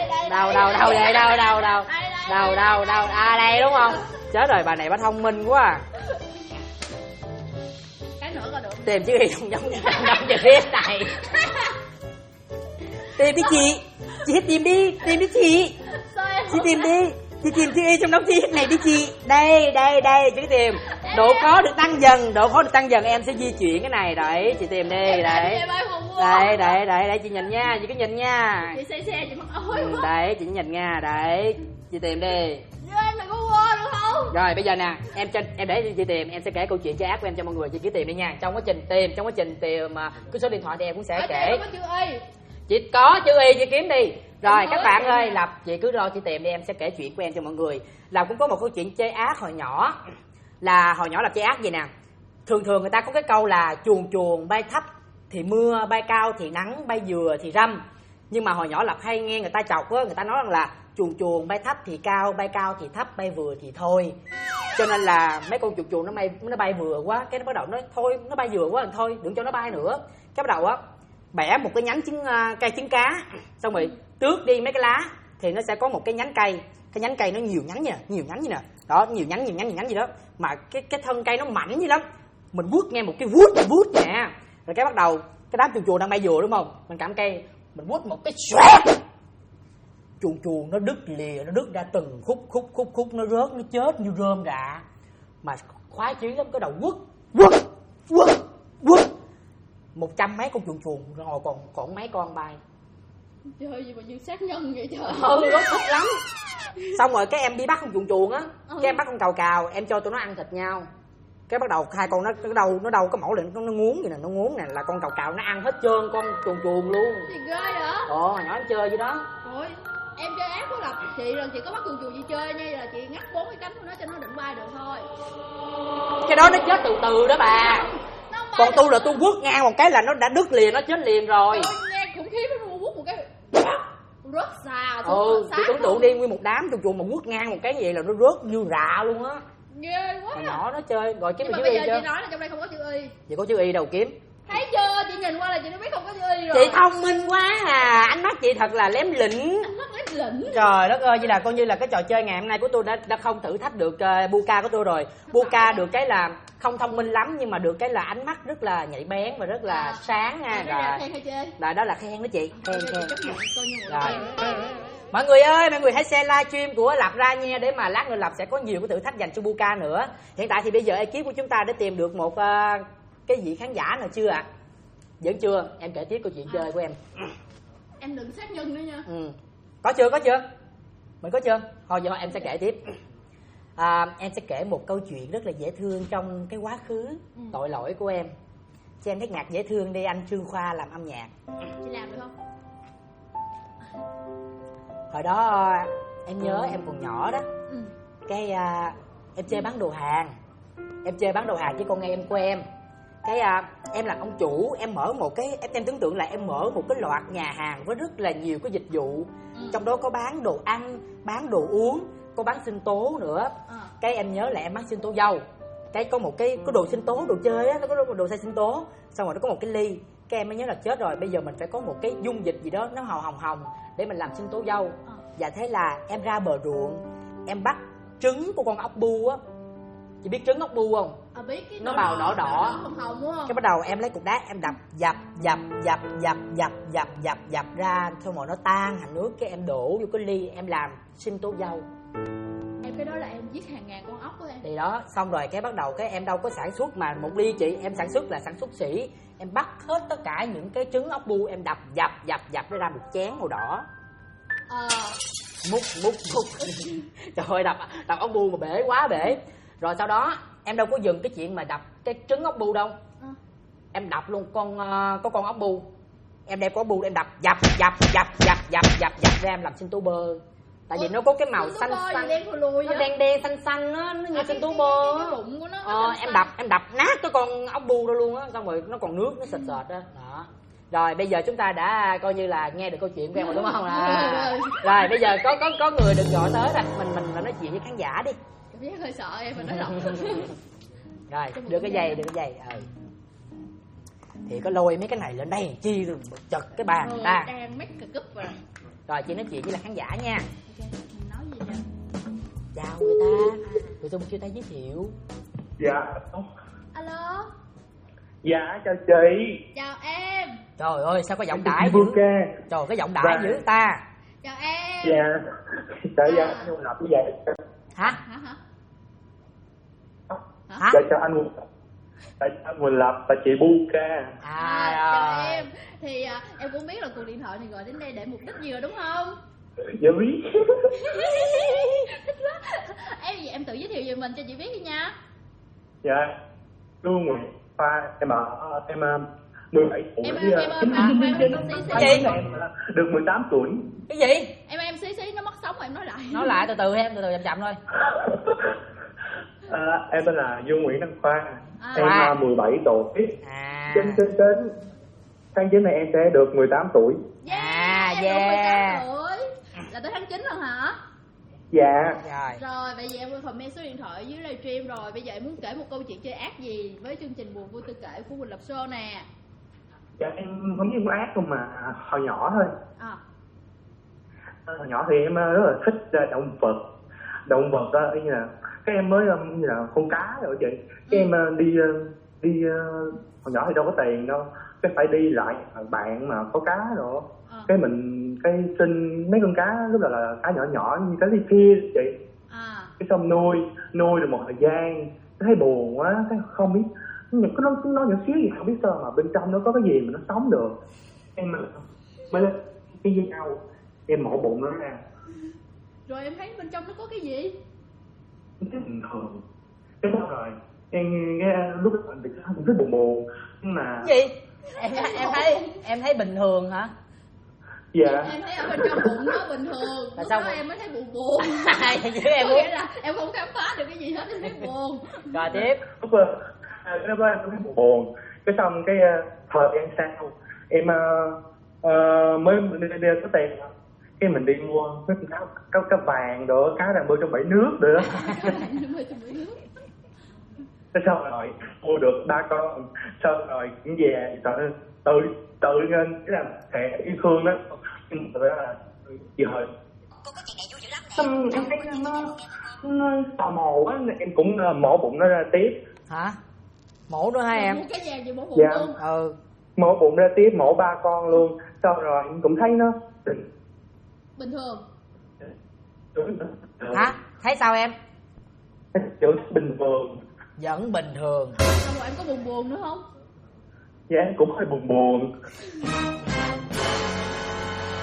Đây đúng không? Chết rồi, bà này bà thông minh quá à. Cái nữa coi được. Tìm chữ Y trong đống chữ X này. Tìm đi chị. Chị hãy tìm đi chị. Chị tìm đi. Chị tìm chữ Y trong đống chữ X này đi chị. Đây, chị tìm. Độ khó được tăng dần, em sẽ di chuyển cái này. Đấy, chị tìm đi, đấy. Đây, chị nhìn nha, chị cứ nhìn nha. Chị xe chị mất ối quá. Đấy, chị nhìn nha, đấy. Chị tìm đi. Em đừng có quên được không? Rồi bây giờ nè, em để chị tìm, em sẽ kể câu chuyện chơi ác của em cho mọi người, chị cứ tìm đi nha. Trong quá trình tìm cái số điện thoại thì em cũng sẽ kể. Có chữ Y. Chị có chữ Y, chị kiếm đi. Rồi các bạn ơi, Lập chị cứ lo chị tìm đi, em sẽ kể chuyện của em cho mọi người. Lập cũng có một câu chuyện chơi ác hồi nhỏ. Là hồi nhỏ Lập chơi ác gì nè. Thường người ta có cái câu là chuồn bay thấp thì mưa, bay cao thì nắng, bay vừa thì râm. Nhưng mà hồi nhỏ Lập hay nghe người ta chọc á, người ta nói rằng là chuồn bay thấp thì cao, bay cao thì thấp, bay vừa thì thôi. Cho nên là mấy con chuồn nó bay vừa quá, cái nó bắt đầu nói thôi, nó bay vừa quá rồi thôi, đừng cho nó bay nữa. Cái bắt đầu á bẻ một cái nhánh cây trứng cá, xong rồi tước đi mấy cái lá thì nó sẽ có một cái nhánh cây. Cái nhánh cây nó nhiều nhánh như nè. Đó, nhiều nhánh gì đó. Mà cái thân cây nó mảnh như lắm. Mình vuốt nghe một cái vuốt nè. Rồi cái bắt đầu cái đám chuồn đang bay vừa đúng không? Mình cầm cây, mình vuốt một cái xoẹt. Chuồn nó đứt lìa, nó đứt ra từng khúc, nó rớt, nó chết như rơm rạ. Mà khoái chí lắm, cái đầu quất 100 mấy con chuồn rồi còn mấy con bay. Chơi gì mà như sát nhân vậy trời. Rất thích lắm. Xong rồi cái em đi bắt con chuồn á, cái em bắt con cào, em cho tụi nó ăn thịt nhau. Cái bắt đầu hai con nó đâu có mẫu lên, nó nguốn vậy nè, nó nguốn nè, là con cào nó ăn hết trơn con chuồn luôn. Gì ghê vậy? Nhỏ em chơi vậy đó. Ôi, em chơi ác của Lập chị là chị có bắt chuồn gì chơi nha, là chị ngắt 4 cái cánh của nó cho nó định bay được thôi. Cái đó nó chết từ đó bà. Còn tôi là tôi quất ngang một cái là nó đã đứt liền, nó chết liền rồi. Ôi, nghe khủng khiếp nó quất một cái rớt xà. Chị tưởng tượng đi, nguyên một đám chuồn mà quất ngang một cái gì là nó rớt như rạ luôn á. Ghê quá. Nhỏ nó chơi rồi kiếm được chữ Y chưa? bây giờ chị nói là trong đây không có chữ Y. Vậy có chữ Y đâu kiếm. Thấy chưa? Chị nhìn qua là chị đã biết không có chữ Y rồi. Chị thông minh quá à, ánh mắt chị thật là lém lĩnh. Trời đất ơi, vậy là coi như là cái trò chơi ngày hôm nay của tôi đã không thử thách được Buka của tôi rồi. Buka được cái là không thông minh lắm, nhưng mà được cái là ánh mắt rất là nhạy bén và rất là sáng nha. Rồi đó là khen đó chị. Khen. Rồi. Mọi người ơi, mọi người hãy share livestream của Lập ra nha, để mà lát nữa Lập sẽ có nhiều cái thử thách dành cho Buka nữa. Hiện tại thì bây giờ ekip của chúng ta đã tìm được một cái vị khán giả nào chưa ạ? Vẫn chưa? Em kể tiếp câu chuyện chơi của em. Em đừng sát nhân nữa nha. Có chưa? Mình có chưa? Thôi giờ em sẽ kể tiếp. Em sẽ kể một câu chuyện rất là dễ thương trong cái quá khứ tội lỗi của em. Cho em hát nhạc dễ thương đi, anh Trương Khoa làm âm nhạc. Chị làm được không? Hồi đó em nhớ em còn nhỏ đó. Cái em chơi bán đồ hàng. Em chơi bán đồ hàng với con em của em. Cái em là ông chủ, em mở một cái, em tưởng tượng là em mở một cái loạt nhà hàng với rất là nhiều cái dịch vụ. Trong đó có bán đồ ăn, bán đồ uống, có bán sinh tố nữa. Cái em nhớ là em bán sinh tố dâu. Cái có một cái đồ sinh tố, đồ chơi á, nó có đồ xay sinh tố. Xong rồi nó có một cái ly. Cái em mới nhớ là chết rồi, bây giờ mình phải có một cái dung dịch gì đó nó hồng hồng để mình làm sinh tố dâu. Và thế là em ra bờ ruộng, em bắt trứng của con ốc bu á. Chị biết trứng ốc bu không? Biết cái nó màu đỏ hồng hồng đúng không? Cái bắt đầu em lấy cục đá em đập dập ra, xong rồi nó tan thành nước, cái em đổ vô cái ly em làm sinh tố dâu. Em cái đó là em giết hàng ngàn con ốc của em. Thì đó, xong rồi cái bắt đầu cái em đâu có sản xuất mà một ly chị, em sản xuất là sản xuất sỉ. Em bắt hết tất cả những cái trứng ốc bu em đập dập ra một chén màu đỏ. Múc trời ơi, đập ốc bu mà bể quá bể. Rồi sau đó em đâu có dừng cái chuyện mà đập cái trứng ốc bu đâu. Em đập luôn có con ốc bu. Em đem con ốc bu em đập dập ra em làm sinh tố bơ. Tại vì nó có cái màu xanh xanh, nó đen xanh á, nó như sinh tố bơ á. Em đập nát cái con ốc bu đó luôn á, xong rồi nó còn nước nó sệt á. Đó. Rồi bây giờ chúng ta đã coi như là nghe được câu chuyện của em rồi đúng không? Rồi bây giờ có người được gọi tới rồi, mình nói chuyện với khán giả đi. Biết hơi sợ em mà nói rộng. Rồi đưa cái dây thì có lôi mấy cái này lên đây chi rồi chật cái bàn người ta đang make up rồi. Rồi chị nói chuyện với là khán giả nha. Mình nói gì vậy? Chào người ta, tụi tôi chưa tay giới thiệu. Dạ. Alo. Dạ chào chị. Chào em. Trời ơi sao có giọng đại dữ. Trời cái giọng đại dữ ta. Chào em. Dạ. Dạ nhưng mà như vậy. Hả? Dạ chào anh Quỳnh Lập và chị Buka. Chào em. Thì em cũng biết là cuộc điện thoại này gọi đến đây để mục đích gì rồi đúng không? Dạ biết. Thích quá. Em tự giới thiệu về mình cho chị biết đi nha. Dạ Lương Nguyễn Khoa, em 17 tuổi. Em được 18 tuổi. Cái gì? Em xí nó mất sóng rồi em nói lại. Nói lại từ từ chậm thôi. Em tên là Dương Nguyễn Đăng Khoa. Em 17 tuổi. Trên tháng 9 này em sẽ được 18 tuổi. Em được 18 tuổi. Là tới tháng 9 rồi hả? Dạ. Rồi bây giờ em comment số điện thoại dưới livestream rồi. Bây giờ em muốn kể một câu chuyện chơi ác gì với chương trình Buồn Vui Tôi Kể của Quỳnh Lập Show nè. Dạ em không biết có ác không mà hồi nhỏ thôi. Hồi nhỏ thì em rất là thích động vật đó, như là cái em mới như là con cá rồi chị. Cái em đi hồi nhỏ thì đâu có tiền đâu, cái phải đi lại bạn mà có cá rồi cái xin mấy con cá lúc là cá nhỏ như cá phi chị. Cái xong nuôi được một thời gian thấy buồn quá, cái không biết nó nhỏ xíu gì không biết sao mà bên trong nó có cái gì mà nó sống được. Em mới lên cái dao em mổ bụng nó ra. Rồi em thấy bên trong nó có cái gì? Cái bình thường. Cái đó rồi em nghe lúc mình rất buồn nhưng mà gì? Em thấy bình thường hả? Dạ. Em thấy ở bên trong bụng nó bình thường. Lúc đó em mới thấy buồn. Em nghĩa là em không khám phá được cái gì hết, em thấy buồn. Rồi tiếp. Lúc đó em thấy buồn. Cái xong cái thời gian sau em mới đi có tiền, cái mình đi mua mấy cá vàng rồi cá đang bơi trong bể nước rồi đó. Cái xong rồi mua được 3 con, xong rồi cũng về tự nên cái là thẻ yêu thương đó, nhưng mà là gì hồi xong em thấy nó tò mò quá, em cũng mổ bụng nó ra tiếp. Hả? Mổ nữa hả em? Mua cái gì mổ bụng dạ. Luôn? Mổ bụng ra tiếp, mổ 3 con luôn. Sau rồi em cũng thấy nó bình thường. Hả? Thấy sao em? Bình thường. Vẫn bình thường. Xong rồi em có buồn nữa không? Dạ em cũng hơi buồn.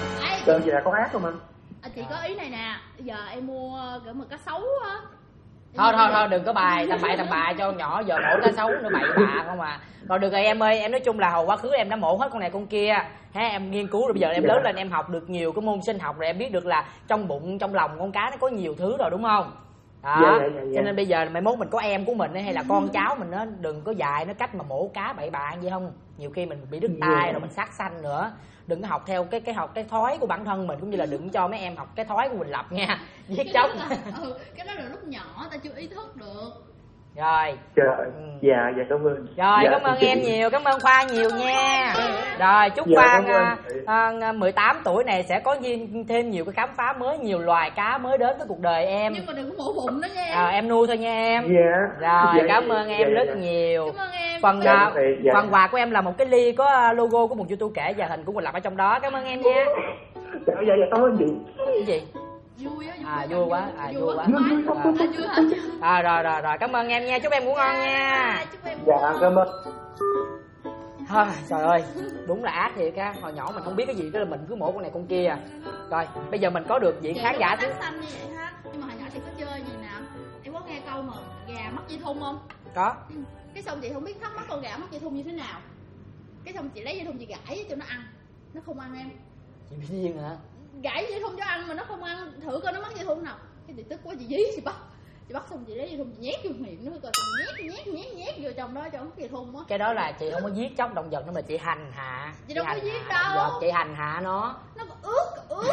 Dạ có ác không anh? Chị có ý này nè, giờ em mua cỡ một cá sấu á. Thôi đừng có bài tầm bạ cho nhỏ giờ mổ cá sấu nữa bậy bạ không à. Rồi được rồi em ơi, em nói chung là hồi quá khứ em đã mổ hết con này con kia ha, em nghiên cứu rồi bây giờ em lớn lên em học được nhiều cái môn sinh học rồi em biết được là trong bụng trong lòng con cá nó có nhiều thứ rồi đúng không? Đó. Cho nên bây giờ mai mốt mình có em của mình hay là con cháu mình nó đừng có dạy nó cách mà mổ cá bậy bạ vậy không, nhiều khi mình bị đứt tay rồi mình sát sanh nữa. Đừng có học theo cái thói của bản thân mình, cũng như là đừng cho mấy em học cái thói của Quỳnh Lập nha, giết chóc. Cái đó là lúc nhỏ ta chưa ý thức được. Rồi. Trời. Dạ cảm ơn. Rồi cảm ơn em nhiều, cảm ơn Khoa nhiều nha. Rồi chúc Khoa 18 tuổi này sẽ có thêm nhiều cái khám phá mới, nhiều loài cá mới đến với cuộc đời em. Nhưng mà đừng có mổ bụng đó nha. Em nuôi thôi nha em. Rồi cảm ơn em rất nhiều. Cảm ơn em. Phần quà của em là một cái ly có logo của một YouTube kể và hình của Quỳnh Lập ở trong đó. Cảm ơn em nha. Dạ cảm ơn chị. Cái gì? Vui vui quá. Vui hả? Rồi cảm ơn em nha, chúc em ngủ ngon nha. Dạ cảm ơn. Thôi trời ơi, đúng là ác thiệt á, hồi nhỏ mình không biết cái gì, cái là mình cứ mổ con này con kia. Rồi bây giờ mình có được diện khán giả thứ xanh như vậy ha. Nhưng mà hồi nhỏ thì có chơi gì nào em có nghe câu mà gà mắc dây thun không? Có. Cái xong chị không biết thắc mắc con gà mắc dây thun như thế nào, cái xong chị lấy dây thun chị gãi cho nó ăn, nó không ăn em. Chị bị điên hả? Gãi dây thun cho ăn mà nó không ăn, thử coi nó mắc dây thun nào. Cái chị tức quá chị dí chị bắt xong chị lấy dây thun chị nhét vô miệng nó coi, nhét vô trong đó cho nó mắc dây thun á. Cái đó là chị không có giết chóc động vật nữa mà chị hành hạ. Chị đâu có giết đâu. Chị hành hạ nó còn ướt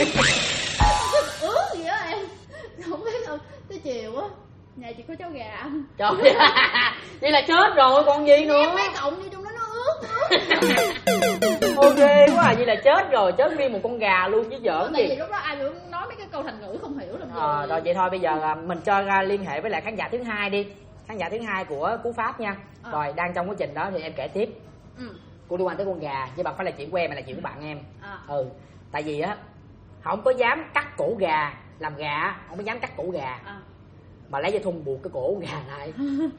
gì đó em, không biết đâu. Tới chiều á nhà chị có cháu gà ăn. Trời vậy là chết rồi còn gì nữa. Em mấy cọng vô trong đó nó ướt. Ok quá à, vậy là chết rồi, chết nguyên một con gà luôn chứ giỡn gì. Tại vì lúc đó ai cũng nói mấy cái câu thành ngữ không hiểu làm gì. Rồi vậy thôi bây giờ mình cho ra liên hệ với lại khán giả thứ hai đi. Khán giả thứ hai của Cú Pháp nha. Rồi đang trong quá trình đó thì em kể tiếp. Cô liên quan tới con gà chứ bạn phải là chuyện quen mà là chuyện của bạn em. Tại vì á không có dám cắt cổ gà làm gà, không có dám cắt cổ gà mà lấy dây thun buộc cái cổ gà lại.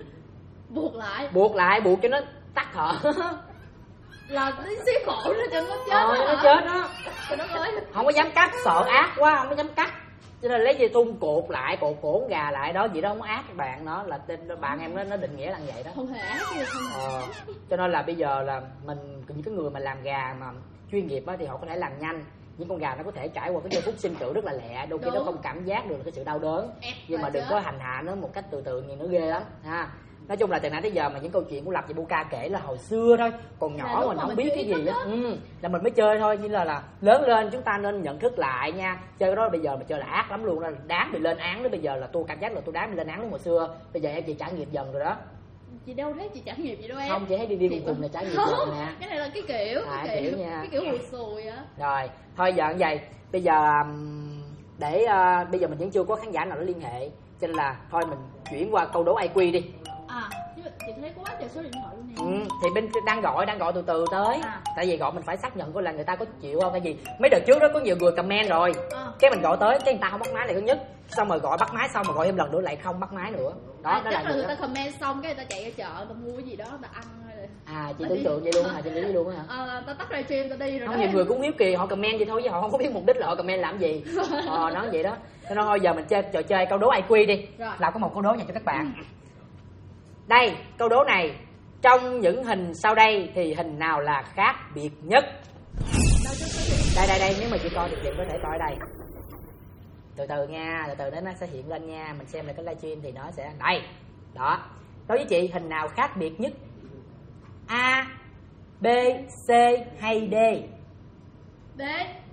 buộc cho nó tắt thở. Là nó xí cổ nó cho nó chết. Nó chết đó. Trời ơi. Không có dám cắt, sợ ác quá không có dám cắt, cho nên lấy dây thun cột lại, cột cổ con gà lại đó. Vậy đó không ác các bạn, nó là bạn em nó định nghĩa là như vậy đó. Không hề ác gì không. Cho nên là bây giờ là mình những cái người mà làm gà mà chuyên nghiệp á thì họ có thể làm nhanh. Những con gà nó có thể trải qua cái giây phút sinh trưởng rất là lẹ, đôi khi nó không cảm giác được cái sự đau đớn, nhưng mà đừng có hành hạ nó một cách từ từ, nhìn nó ghê lắm ha. Nói chung là từ nãy tới giờ mà những câu chuyện của Lập và Buka kể là hồi xưa thôi, còn nhỏ mình không biết cái gì á, là mình mới chơi thôi. Như là lớn lên chúng ta nên nhận thức lại nha. Chơi cái đó bây giờ mà chơi là ác lắm luôn, là đáng bị lên án đó. Bây giờ là tôi cảm giác là tôi đáng bị lên án lúc hồi xưa, bây giờ em chị trải nghiệm dần rồi đó. Chị đâu thấy chị trải nghiệm gì đâu em. Không, chị thấy đi cùng là trải nghiệm dần nè. Cái này là cái kiểu nha. Cái kiểu hùi xùi á. Rồi thôi giờ như vậy, bây giờ để bây giờ mình vẫn chưa có khán giả nào để liên hệ, cho nên là thôi mình chuyển qua câu đố IQ đi. Chị thấy có quá trời số điện thoại luôn nè. Thì bên đang gọi từ từ tới. Tại vì gọi mình phải xác nhận coi là người ta có chịu không. Tại vì mấy đợt trước đó có nhiều người comment rồi, cái mình gọi tới cái người ta không bắt máy là thứ nhất, xong rồi gọi bắt máy xong rồi gọi thêm lần nữa lại không bắt máy nữa đó. Đó chắc là người ta comment xong cái người ta chạy ra chợ người ta mua cái gì đó người ta ăn rồi. Chị tưởng tượng vậy luôn hả? Chị nghĩ luôn hả? Ta tắt livestream ta đi rồi. Không, nhiều người cũng hiếu kỳ họ comment vậy thôi chứ họ không có biết mục đích là họ comment làm gì. Nói vậy đó. Cho nên thôi giờ mình chơi trò chơi câu đố IQ đi. Làm có một câu đố dành cho các bạn. Đây, câu đố này, trong những hình sau đây thì hình nào là khác biệt nhất? Đây, nếu mà chị coi được có thể coi đây. Từ từ nha, từ từ nó sẽ hiện lên nha. Mình xem lại cái livestream thì nó sẽ... Đây, đó. Đối với chị, hình nào khác biệt nhất? A, B, C hay D? D.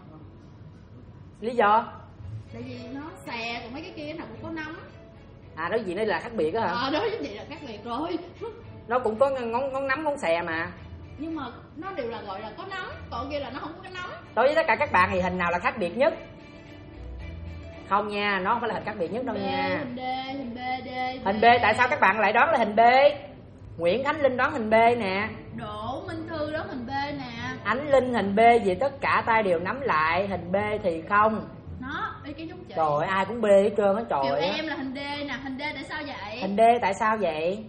Lý do? Tại vì nó xè, còn mấy cái kia nào cũng có nấm. Nói gì đây là khác biệt á hả? Đối với chị là khác biệt rồi. Nó cũng có ngón nắm, ngón xè mà. Nhưng mà nó đều là gọi là có nấm, còn kia là nó không có cái nấm. Đối với tất cả các bạn thì hình nào là khác biệt nhất? Không nha, nó không phải là hình khác biệt nhất đâu nha. Hình D, hình B, D. Hình B, tại sao các bạn lại đoán là hình B? Nguyễn Khánh Linh đoán hình B nè. Đỗ Minh Thư đoán hình B nè. Ánh Linh hình B vì tất cả tay đều nắm lại, hình B thì không. Nó, ý kiến giống chị. Trời ơi, ai cũng B hết trơn á trời. Kiểu em là hình D nè, hình D tại sao vậy? Hình D tại sao vậy?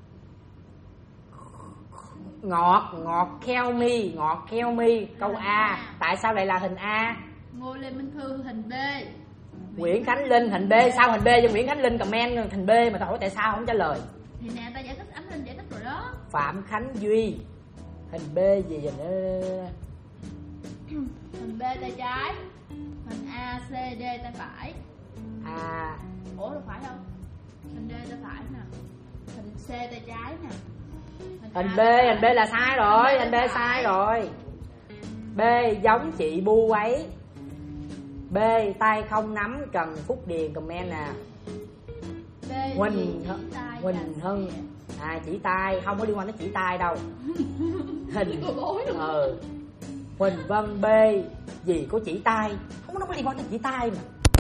Ngọt keo mi câu A. Tại sao lại là hình A? Ngô Lê Minh Thư hình B. Nguyễn Khánh Linh, hình B. Sao hình B cho Nguyễn Khánh Linh comment hình B mà tao hỏi tại sao không trả lời? Thì nè ta giải thích, Ánh Linh giải thích rồi đó. Phạm Khánh Duy, hình B gì vậy nữa? Hình B tay trái, hình A, C, D tay phải. Ủa đâu phải đâu. Hình D tay phải nè, hình C tay trái nè. Hình B là sai rồi, hình B sai rồi. B giống chị Bu ấy. B tay không nắm Trần Phúc Điền comment nè. Huỳnh Hân chỉ tay, không có liên quan đến chỉ tay đâu. Hình Huỳnh Vân B gì có chỉ tay, không có liên quan đến chỉ tay mà.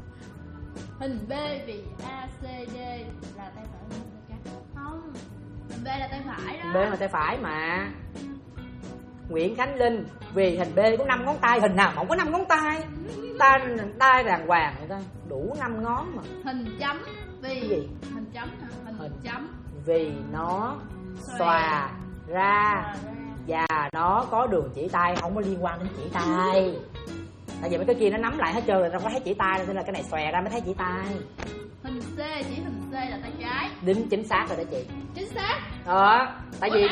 Hình B vì A, C, D là tay phải không? Hình B là tay phải đó. B là tay phải mà. Nguyễn Khánh Linh vì hình B có 5 ngón tay, hình nào mà không có 5 ngón tay. Tay đàng hoàng người ta đủ 5 ngón mà. Hình chấm vì cái gì? Hình chấm hả? Hình chấm vì nó xòa ra và nó có đường chỉ tay, không có liên quan đến chỉ tay. Tại vì mấy cái kia nó nắm lại hết trơn rồi, đâu có thấy chỉ tay, nên là cái này xòe ra mới thấy chỉ tay. Hình C, chỉ hình C là tay trái. Đính chính xác rồi đó chị. Chính xác. Tại vì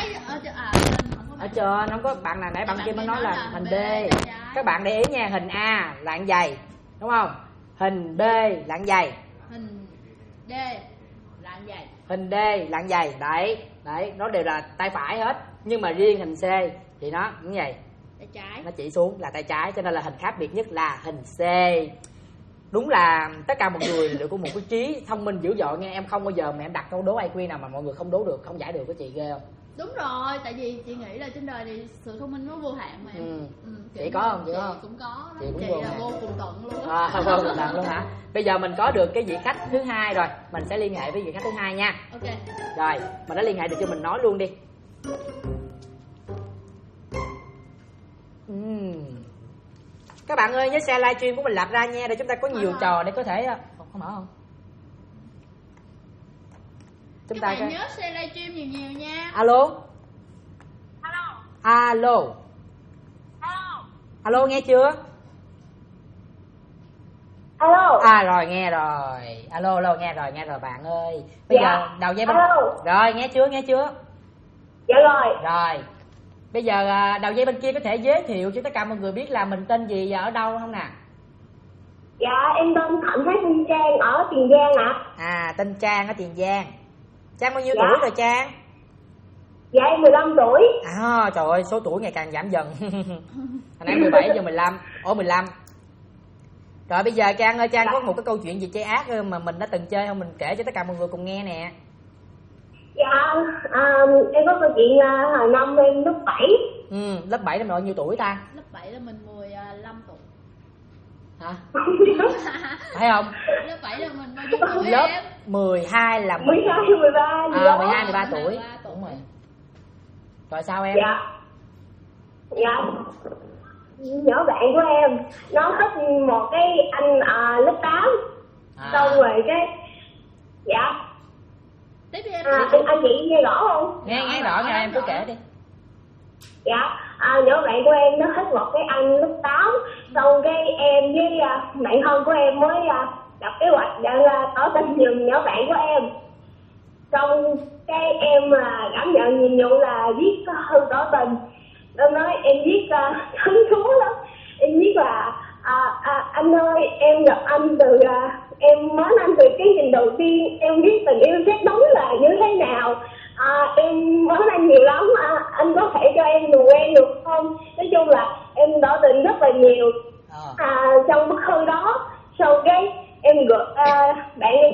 ở trên không có bạn nào nãy bạn kia mới nói là hình B. Các bạn để ý nha, hình A là ăn dày, đúng không? Hình B là ăn dày. Hình D là ăn dày. Hình D là ăn dày. Đấy, nó đều là tay phải hết. Nhưng mà riêng hình C thì nó như vậy. Tay trái. Nó chỉ xuống là tay trái, cho nên là hình khác biệt nhất là hình C. Đúng là tất cả mọi người đều có một cái trí thông minh dữ dội nghe. Em không bao giờ mà em đặt câu đố IQ nào mà mọi người không đố được, không giải được, của chị ghê không? Đúng rồi, tại vì chị nghĩ là trên đời thì sự thông minh nó vô hạn mà em. Chị có không? Chị có không? Cũng có đó. Chị cũng chị vô là hạn. vô cùng tận luôn Vô cùng tận luôn hả? Bây giờ mình có được cái vị khách thứ hai rồi, mình sẽ liên hệ với vị khách thứ hai nha. Ok. Rồi, mình đã liên hệ được cho mình nói luôn đi. Các bạn ơi, nhớ share livestream của mình Lập ra nha, để chúng ta có nhiều trò để có thể không mở không? Các bạn nhớ share livestream nhiều nha. Alo. Nghe chưa? Rồi nghe rồi. Alo nghe rồi bạn ơi. Bây giờ đầu dây bên. Rồi nghe chưa? Dạ rồi. Bây giờ đầu dây bên kia có thể giới thiệu cho tất cả mọi người biết là mình tên gì và ở đâu không nè? Dạ em tên Thạnh Thái Phương Trang ở Tiền Giang ạ. Tên Trang ở Tiền Giang. Trang bao nhiêu tuổi rồi Trang? Dạ em 15 tuổi. Trời ơi, số tuổi ngày càng giảm dần. Hồi nãy 17 giờ 15. 15. Rồi bây giờ Trang ơi, Trang có một cái câu chuyện gì chơi ác mà mình đã từng chơi không? Mình kể cho tất cả mọi người cùng nghe nè. Dạ em có câu chuyện hồi năm em lớp 7. Lớp 7 là mình bao nhiêu tuổi ta? Lớp 7 là mình 15 tuổi. Hả? Phải không? Lớp 7 là mình bao nhiêu tuổi lớp em? 12 là 12, 13 gì đó. 12, 13 tuổi. Đúng rồi. Rồi sao em? Dạ nhỏ bạn của em nó thích một cái anh lớp 8. Xong rồi cái tiếp đi em. Anh chị nghe rõ không? Nghe rõ nha, em cứ kể đi. Nhỏ bạn của em nó thích một cái anh lớp 8. Xong cái em với bạn thân của em mới đặt kế hoạch để tỏ tình giùm nhỏ bạn của em. Xong cái em cảm nhận nhiệm vụ là viết thư tỏ tình. Em nói em viết hứng thú lắm. Em viết là anh ơi, em gặp anh từ em mến anh từ cái nhìn đầu tiên. Em biết tình yêu xét đúng là như thế nào. Em mến anh nhiều lắm. Anh có thể cho em được quen được không? Nói chung là em tỏ tình rất là nhiều. Trong bức thư đó, sau cái em gửi bạn em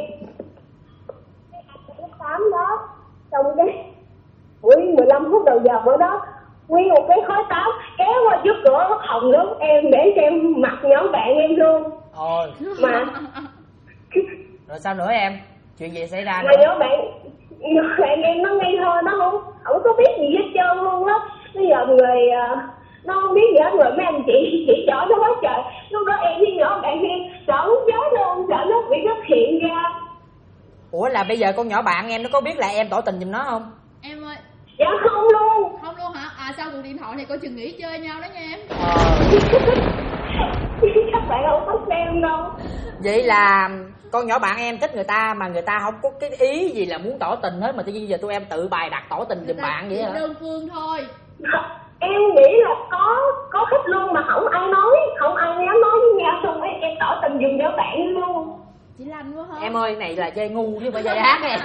cái 8 đó. Xong cái buổi 15 phút đầu giờ bữa đó, nguyên một cái khói táo kéo qua trước cửa phòng lớp em để xem mặt nhóm bạn em luôn. Mà rồi sao nữa em? Chuyện gì xảy ra nữa? Mà nhóm bạn em nó ngây thơ, nó không có biết gì hết trơn luôn á. Bây giờ người nó không biết gì hết, rồi mấy anh chị chở nó quá trời. Lúc đó em với nhỏ bạn em sợ muốn chết luôn, sợ nó bị phát hiện ra. Ủa là bây giờ con nhỏ bạn em nó có biết là em tỏ tình giùm nó không? Em ơi. Dạ không luôn. Không luôn hả? Sau cuộc điện thoại này coi chừng nghỉ chơi nhau đó nha em. Các bạn không có xem đâu. Vậy là con nhỏ bạn em thích người ta mà người ta không có cái ý gì là muốn tỏ tình hết, mà tự nhiên giờ tụi em tự bài đặt tỏ tình giùm bạn vậy hả? Đơn phương thôi. Em nghĩ là có thích luôn mà không ai nói, không ai dám nói với nhau, xong em tỏ tình giùm cho bạn luôn. Chị Lanh quá hả? Em ơi, này là chơi ngu chứ không phải chơi ác em.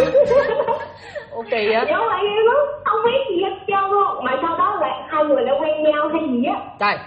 Ok á. Giống lại em á, không biết gì hết trơn luôn. Mà sau đó là hai người đã quen nhau hay gì á. Trời.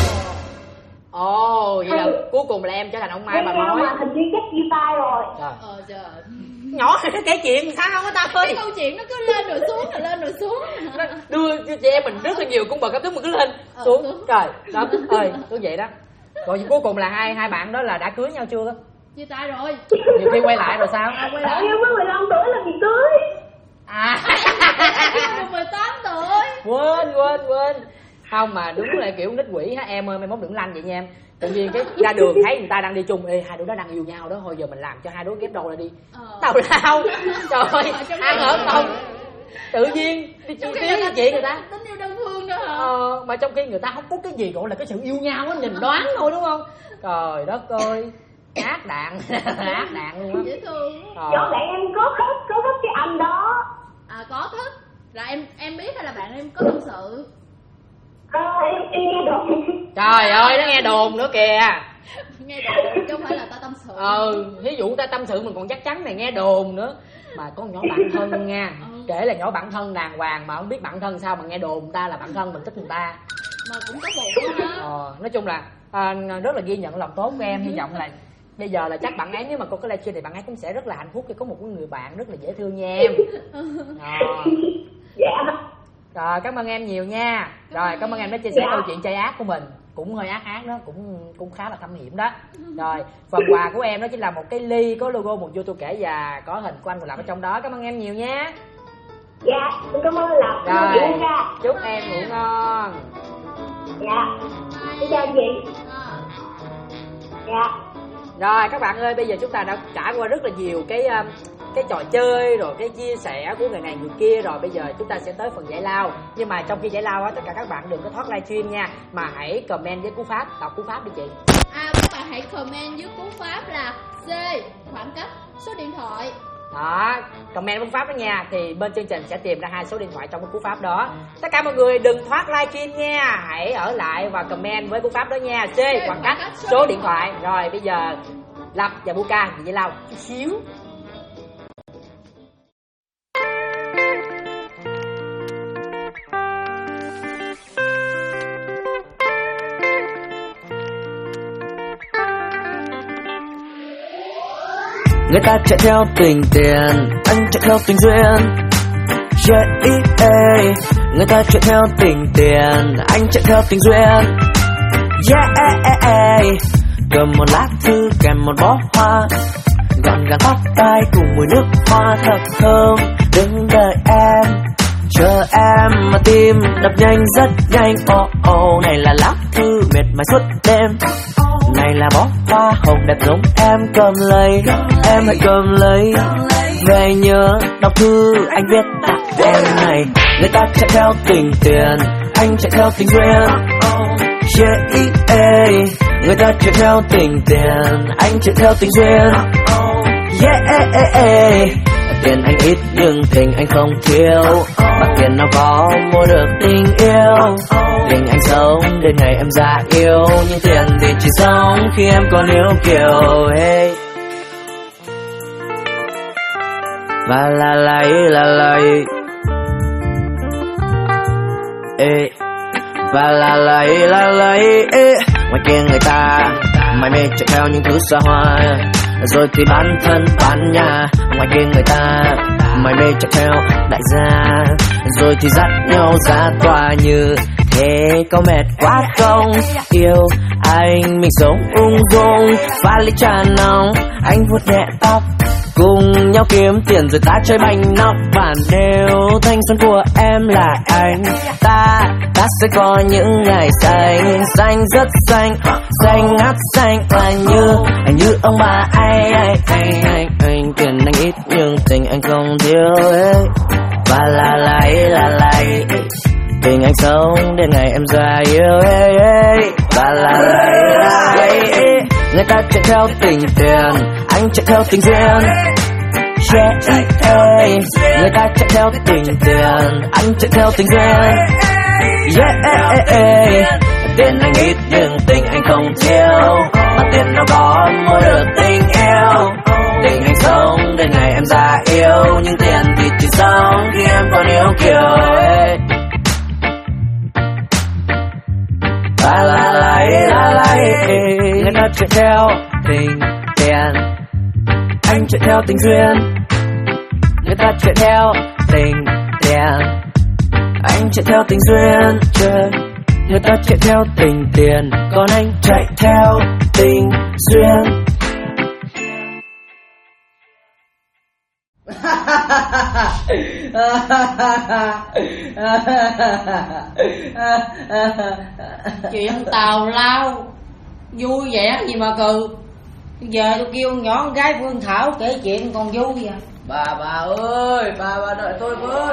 Ồ, vậy là cuối cùng là em trở thành ông Mai bà nói. mối. Mà hình như chắc chia tay rồi. Trời. Trời. Nhỏ này nó kể chuyện sao á ta ơi. Cái câu chuyện nó cứ lên rồi xuống, lên rồi xuống. Đưa cho chị em mình rất là nhiều cung bậc cảm xúc mà cứ lên xuống. Trời, đó ơi, cứ vậy đó. Rồi cuối cùng là hai bạn đó là đã cưới nhau chưa? Chia tay rồi. Nhiều khi quay lại rồi sao? Quay lại. Em mới 15 tuổi là gì cưới. À. 18 tuổi. Quên. Không mà đúng là kiểu nít quỷ hả em ơi, mai mốt đừng lanh vậy nha em. Tự nhiên cái ra đường thấy người ta đang đi chung, ê hai đứa đó đang yêu nhau đó, thôi giờ mình làm cho hai đứa ghép đôi lại đi. Tào lao. Trời ơi, ăn ở không. Tự nhiên đi chi phí với chị người ta. Tính yêu đơn phương đó hả? Mà trong khi người ta không có cái gì gọi là cái sự yêu nhau á, nhìn đoán thôi đúng không? Trời đất ơi. Ác đạn luôn á. Dễ thương. Chỗ bạn em có thích cái anh đó. À có thích. Là em biết hay là bạn em có tâm sự? Em nghe đồn. Trời ơi, nó nghe đồn nữa kìa. Nghe đồn chứ không phải là ta tâm sự. Ví dụ ta tâm sự mình còn chắc chắn này nghe đồn nữa. Mà có nhỏ bạn thân nha. Kể là nhỏ bạn thân đàng hoàng mà không biết bạn thân sao mà nghe đồn ta là bạn thân mình thích người ta. Mà cũng có bụng đó. Nói chung là rất là ghi nhận lòng tốt của em. Hy vọng là bây giờ là chắc bạn ấy nếu mà có cái livestream thì bạn ấy cũng sẽ rất là hạnh phúc khi có một người bạn rất là dễ thương nha em. Dạ. Rồi cảm ơn em nhiều nha. Rồi cảm ơn em đã chia sẻ câu chuyện chơi ác của mình. Cũng hơi ác đó, cũng khá là thâm hiểm đó. Rồi phần quà của em đó chính là một cái ly có logo một YouTube kể và có hình của anh Lộc ở trong đó. Cảm ơn em nhiều nha. Dạ, cảm ơn Lộc. Rồi chúc em ngủ ngon. Dạ. Xin chào chị. Dạ. Rồi các bạn ơi, bây giờ chúng ta đã trải qua rất là nhiều cái trò chơi rồi cái chia sẻ của người này người kia rồi, bây giờ chúng ta sẽ tới phần giải lao. Nhưng mà trong khi giải lao á, tất cả các bạn đừng có thoát livestream nha, mà hãy comment với cú pháp, đọc cú pháp đi chị. Các bạn hãy comment với cú pháp là C khoảng cách số điện thoại. Đó, comment với cú pháp đó nha, thì bên chương trình sẽ tìm ra 2 số điện thoại trong cái cú pháp đó. Tất cả mọi người đừng thoát livestream nha, hãy ở lại và comment với cú pháp đó nha. C khoảng cách số điện thoại. Rồi bây giờ Lập và Buka thì giải lao chút xíu. Người ta chạy theo tình tiền, anh chạy theo tình duyên. Yeah, người ta chạy theo tình tiền, anh chạy theo tình duyên. Yeah, cầm một lá thư kèm một bó hoa, gọn gàng tóc tai cùng mùi nước hoa thật thơm. Đứng đợi em, chờ em mà tim đập nhanh rất nhanh. Oh, này là lá thư mệt mỏi suốt đêm, này là bó hoa hồng đẹp giống em cầm lấy, em hãy cầm lấy. Về nhớ đọc thư anh viết tặng em này. Người ta chạy theo tình tiền, anh chạy theo tình duyên. Yeah, người ta chạy theo tình tiền, anh chạy theo tình duyên. Yeah, tiền anh ít nhưng tình anh không thiếu, bằng tiền nào có mua được tình yêu. Tình anh sống đến ngày em già yêu, nhưng tiền thì chỉ sống khi em còn yêu kiều. Hey. Và là lấy ê. Và là lấy ê. Ngoài kia người ta mải mê chạy theo những thứ xa hoa, rồi thì bán thân bán nhà. Ngoài kia người ta mải mê chạy theo đại gia, rồi thì dắt nhau ra tòa. Như thế có mệt quá không? Yêu anh mình sống ung dung, pha ly trà nóng, anh vuốt nhẹ tóc, cùng nhau kiếm tiền rồi ta chơi bánh nóc. Và nếu thanh xuân của em là anh, ta sẽ có những ngày xanh, xanh rất xanh, xanh ngắt xanh. Là như ông bà anh tiền anh ít nhưng tình anh không thiếu. Và là lấy tình anh sống đến ngày em già yêu. Và là người ta chạy theo tình tiền, anh chạy theo tình duyên. Người ta chạy theo tình tiền, anh chạy theo tình duyên. Tiền anh ít nhưng tình anh không thiếu, mà tiền nó có mua được tình yêu. Tình anh sống đến ngày em già yêu, nhưng tiền thì chỉ sống khi em còn yêu kiều. Người ta chạy theo tình tiền, anh chạy theo tình duyên. Người ta chạy theo tình tiền, anh chạy theo tình duyên. Người ta chạy theo tình tiền, còn anh chạy theo tình duyên. Chuyện tào lao vui vẻ gì mà cười. Giờ tôi kêu con nhỏ con gái Phương Thảo kể chuyện còn vui à. Bà ơi, bà đợi tôi với.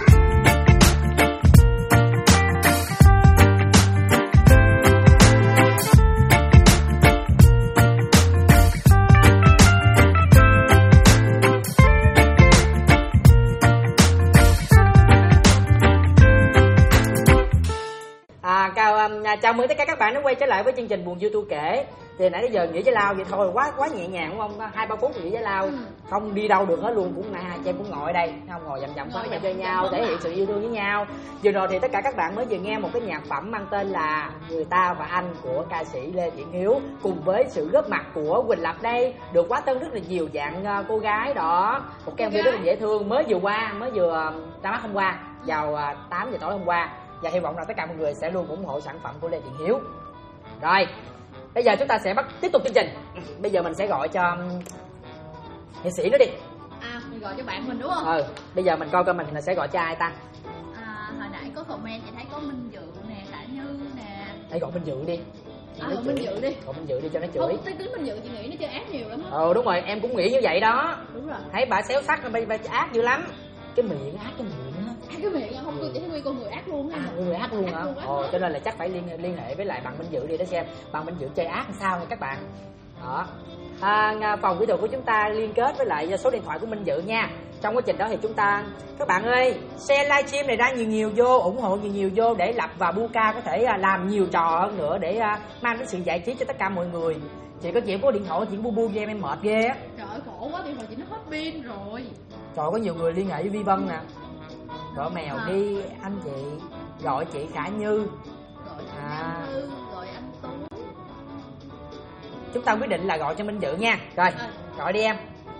Chào mừng tất cả các bạn đã quay trở lại với chương trình Buồn Vui Tôi Kể. Thì nãy giờ nghỉ giải lao vậy thôi, quá nhẹ nhàng đúng không? 2-3 phút nghỉ giải lao, không đi đâu được hết luôn, cũng hai chị em cũng ngồi ở đây, không ngồi dậm quá dành cho nhau, thể hiện sự yêu thương với nhau. Vừa rồi thì tất cả các bạn mới vừa nghe một cái nhạc phẩm mang tên là Người Ta Và Anh của ca sĩ Lê Thiện Hiếu, cùng với sự góp mặt của Quỳnh Lập đây, được quá tân rất là nhiều dạng cô gái đó, một cái MV rất là dễ thương, mới vừa ra mắt hôm qua vào 8 giờ tối hôm qua. Và hy vọng là tất cả mọi người sẽ luôn ủng hộ sản phẩm của Lê Thiện Hiếu. Rồi, bây giờ chúng ta sẽ tiếp tục chương trình. Bây giờ mình sẽ gọi cho nghệ sĩ đó đi. Mình gọi cho bạn mình đúng không? Bây giờ mình coi mình sẽ gọi cho ai ta? Hồi nãy có comment chị thấy có Minh Dự nè, Khả Như nè. Hãy gọi Minh Dự đi. Gọi Minh Dự đi. Gọi Minh Dự đi cho nó chửi. Không, tính Minh Dự chị nghĩ nó chơi ác nhiều lắm á. Đúng rồi, em cũng nghĩ như vậy đó. Đúng rồi. Thấy bà xéo sắc bà ác dữ lắm. Cái miệng ác cái miệng á. Cái miệng không, tôi chỉ thấy nguyên con người ác luôn á. Người ác luôn hả? Cho nên là chắc phải liên hệ với lại bạn Minh Dự đi để xem bạn Minh Dự chơi ác làm sao nha các bạn. Đó. Phòng kỹ thuật của chúng ta liên kết với lại số điện thoại của Minh Dự nha. Trong quá trình đó thì các bạn ơi, share livestream này ra nhiều vô, ủng hộ nhiều vô để Lập và Buka có thể làm nhiều trò hơn nữa để mang đến sự giải trí cho tất cả mọi người. Chị có chịu có điện thoại chị bu game em mệt ghê á. Trời ơi khổ quá, điện thoại chị nó hết pin rồi. Trời, có nhiều người liên hệ với Vi Vân nè. Gọi mèo đi anh chị, gọi chị Khả Như, gọi chị Như, gọi anh Tú. Chúng ta quyết định là gọi cho Minh Dự nha. Rồi, gọi đi em.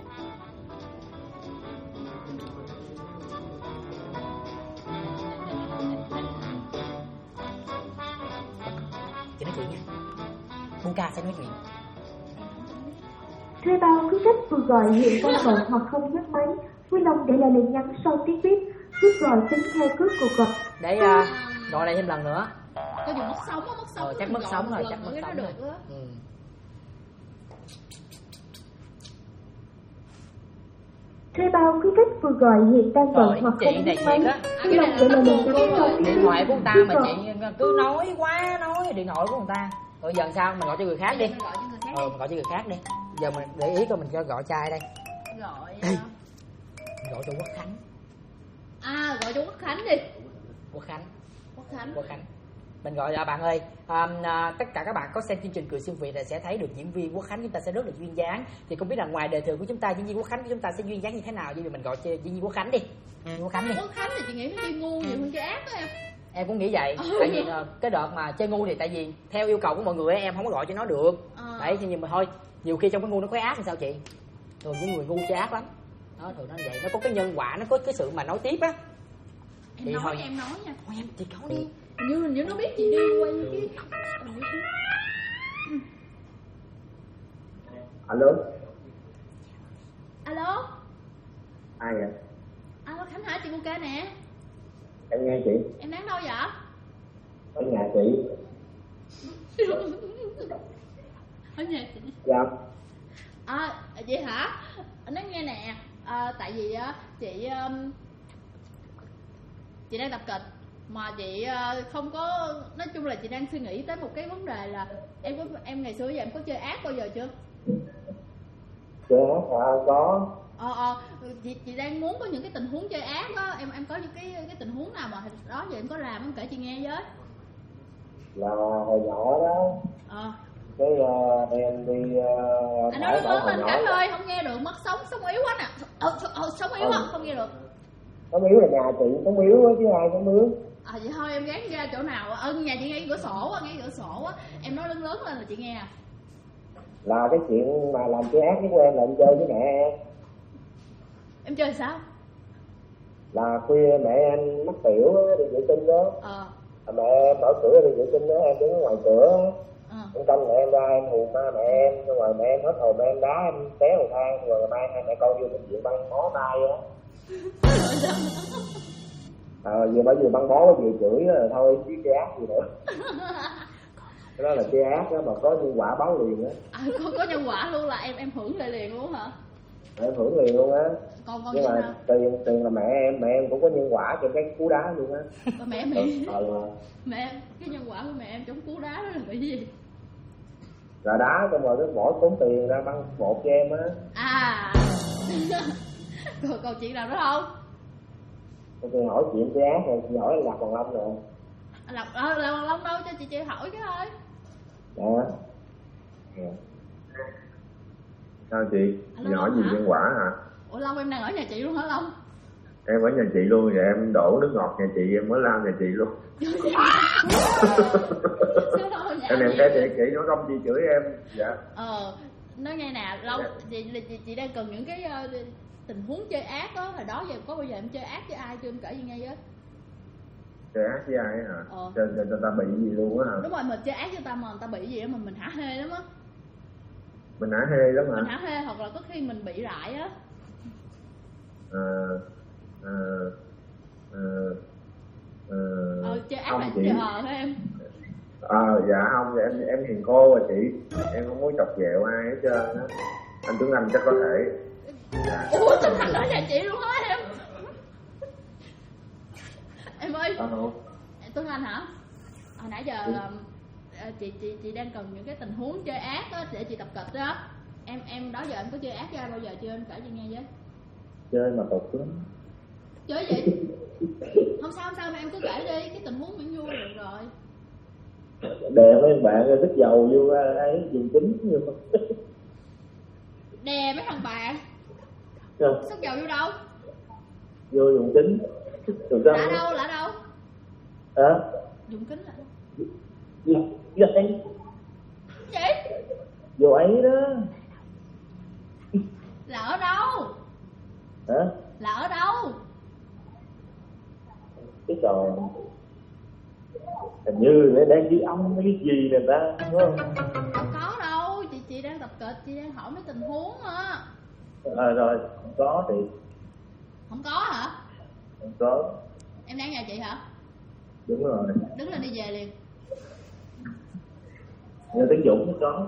Chị nói chuyện nha. Buka sẽ nói chuyện. Thuê bao cứ cách vừa gọi hiện đang bận hoặc không nhấc máy, vui lòng để lại lời nhắn sau tiếng bíp. Cước gọi tính theo cước cuộc gặp. Để gọi lại thêm lần nữa. Có dùng mất sóng á, chắc mất sóng rồi, chắc mất sóng rồi. Thuê bao cứ cách vừa gọi hiện đang bận hoặc không nhấc máy, vui lòng để lại lời nhắn sau tiếng bíp. Điện thoại của người ta mà chị cứ nói điện thoại của người ta. Rồi giờ sao mình gọi cho người khác đi. Mình gọi cho người khác đi. Giờ mình để ý coi mình gọi cho ai đây. Gọi cho Quốc Khánh. Gọi cho Quốc Khánh đi. Quốc Khánh. Mình gọi là bạn ơi, tất cả các bạn có xem chương trình Cười Xuyên Việt thì sẽ thấy được diễn viên Quốc Khánh chúng ta sẽ rất là duyên dáng. Thì không biết là ngoài đời thường của chúng ta, diễn viên Quốc Khánh của chúng ta sẽ duyên dáng như thế nào, vậy mình gọi cho diễn viên Quốc Khánh đi. Quốc Khánh thì chị nghĩ nó chơi ngu nhiều hơn chơi ác đó em. Em cũng nghĩ vậy. Tại vì cái đợt mà chơi ngu thì tại vì theo yêu cầu của mọi người em không có gọi cho nó được. Đấy, nhưng mà thôi, nhiều khi trong cái ngu nó có ác thì sao chị? Thường những người ngu chơi ác lắm. Đó, thường nó vậy, nó có cái nhân quả, nó có cái sự mà nói tiếp á. Em nói nha. Thôi em chị nói đi. Hình như nó biết chị đi quay cái. Alo. Ai vậy? Alo Khánh hả, chị Buka nè. Em nghe chị. Em đang đâu vậy? Ở nhà chị. Ở nhà chị. Dạ. Vậy hả? Nói nghe nè, tại vì á chị đang tập kịch. Mà chị không có, nói chung là chị đang suy nghĩ tới một cái vấn đề là em ngày xưa giờ em có chơi ác bao giờ chưa? Chơi ác hả? Có. Chị đang muốn có những cái tình huống chơi ác á, em có những cái tình huống nào mà đó giờ em có làm em kể chị nghe với. Là hồi nhỏ đó. Cái em đi anh nói lớn lên cả ơi, không nghe được, mất sống yếu quá nè. Sống yếu quá, không nghe được. Sống yếu là nhà chị sống yếu á chứ ai sống yếu. Vậy thôi em gán ra chỗ nào? Nhà chị ngay cửa sổ á, ngay cửa sổ á. Em nói lớn lên là chị nghe à. Là cái chuyện mà làm chơi ác với em là em chơi với mẹ em. Em chơi sao? Là khuya mẹ em mắc tiểu đi vệ sinh đó. Mẹ em mở cửa đi vệ sinh đó, em đứng ở ngoài cửa. Em canh mẹ em ra, em hù ma mẹ em, xong rồi mẹ em hết hồn, mẹ em đá em té vào thang, rồi mai hai mẹ con vô bệnh viện băng bó tay á. Vừa băng bó vừa chửi rồi thôi chứ chơi ác gì nữa. Cái đó là chơi ác đó, mà có nhân quả báo liền á. Có nhân quả luôn, là em hưởng lại liền luôn hả? Em hưởng liền luôn á. Nhưng mà nào? tiền là mẹ em cũng có nhân quả cho cái cú đá luôn á. Mẹ cái nhân quả của mẹ em chống cú đá đó là cái gì? Là đá xong rồi cái bỏ tốn tiền ra băng bột cho em á. Còn chuyện nào nữa không? Tôi hỏi chuyện chơi ác rồi, chị hỏi Lạc Hoàng Long rồi. Lạc Hoàng Long đâu, cho chị hỏi cái thôi. Dạ. Sao chị? Chị hỏi gì nhân quả hả? Ủa Long, em đang ở nhà chị luôn hả Long? Em ở nhà chị luôn, vậy em đổ nước ngọt nhà chị, em mới lao nhà chị luôn. Em cái chị nói không chị chửi em. Dạ. Nói nghe nè Long, chị đang cần những cái tình huống chơi ác đó. Hồi đó giờ có bao giờ em chơi ác với ai chưa, em kể gì nghe với? Chơi ác với ai hả? Cho ta bị gì luôn á hả? Đúng rồi, mình chơi ác với ta mà người ta bị gì đó mà mình hả hê lắm á. Mình hả hê lắm hả? Mình hả hê, hoặc là có khi mình bị lại á. Chơi ác là chơi hả em? Dạ không, em hiền cô rồi chị. Em không muốn chọc ghẹo ai hết trơn á. Anh Tuấn Anh chắc có thể. Dạ. Ủa Tuấn Anh ở nhà chị luôn hả em? Em ơi. Tuấn Anh hả? Hồi nãy giờ chị đang cần những cái tình huống chơi ác á để chị tập kịch đó. Em đó giờ em có chơi ác với ai bao giờ chưa, em kể chị nghe với. Chơi mà tục lắm. Chơi gì? Không sao mà em cứ kể đi, cái tình huống miễn vui được rồi. Đè mấy bạn thích dầu vô ấy dùng kính như đè mấy thằng bạn. Xúc dầu vô đâu? Vô dùng kính. Lạ đâu? Hả? Dùng kính là đâu? Vô ấy. Gì? Vô ấy đó. Là ở đâu? Hả? Là ở đâu? Cái trò hình như đang ghi âm cái gì nè ta, đúng không? Không có đâu, chị đang tập kịch, chị đang hỏi mấy tình huống á. Rồi, không có thì. Không có hả? Không có. Em đang nhà chị hả? Đúng rồi. Đứng lên đi về liền. Nghe tiếng Dũng mới có.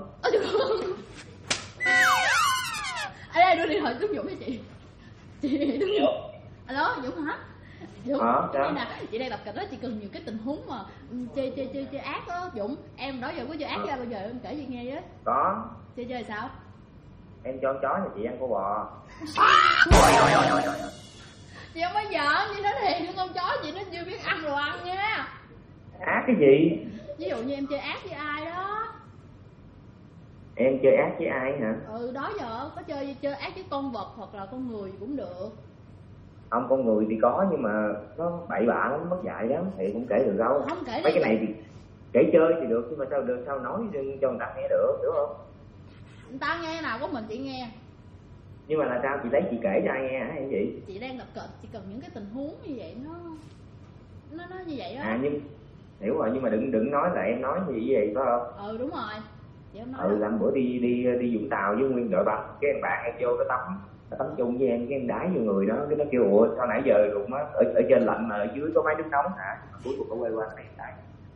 Ở đây đưa điện thoại Tuấn Dũng cho chị. Chị Tuấn Dũng. Alo Dũng hả? Dũng, chị đang tập kịch đó, chị cần nhiều cái tình huống mà chơi ác đó Dũng. Em đó giờ có chơi ác ra bao giờ, em kể chị nghe với. Có. Chơi sao? Em cho con chó nhà chị ăn con bò. Chị không bao giờ, chị nói thiệt, con chó chị nó chưa biết ăn đồ ăn nha. Ác cái gì? Ví dụ như em chơi ác với ai đó. Em chơi ác với ai hả? Đó giờ có chơi ác với con vật hoặc là con người cũng được. Không, con người thì có nhưng mà nó bậy bạ lắm, mất dạy lắm thì cũng kể được đâu. Không kể. Mấy cái này thì kể chơi thì được nhưng mà sao nói cho người ta nghe được, hiểu không? Người ta nghe nào có mình chị nghe. Nhưng mà là sao chị lấy chị kể cho ai nghe hả em chị? Chị đang tập kịch, chị cần những cái tình huống như vậy nó như vậy đó. Nhưng hiểu rồi, nhưng mà đừng nói là em nói gì vậy phải không? Đúng rồi. Chị không nói. Làm bữa đi Vũng Tàu với nguyên đội băng, cái anh bạn em vô nó tắm chung với em, cái em đái vô người đó, cái nó kêu ủa sao nãy giờ luôn á, ở trên lạnh mà ở dưới có máy nước nóng hả? Cuối cùng có quay qua cái này tại.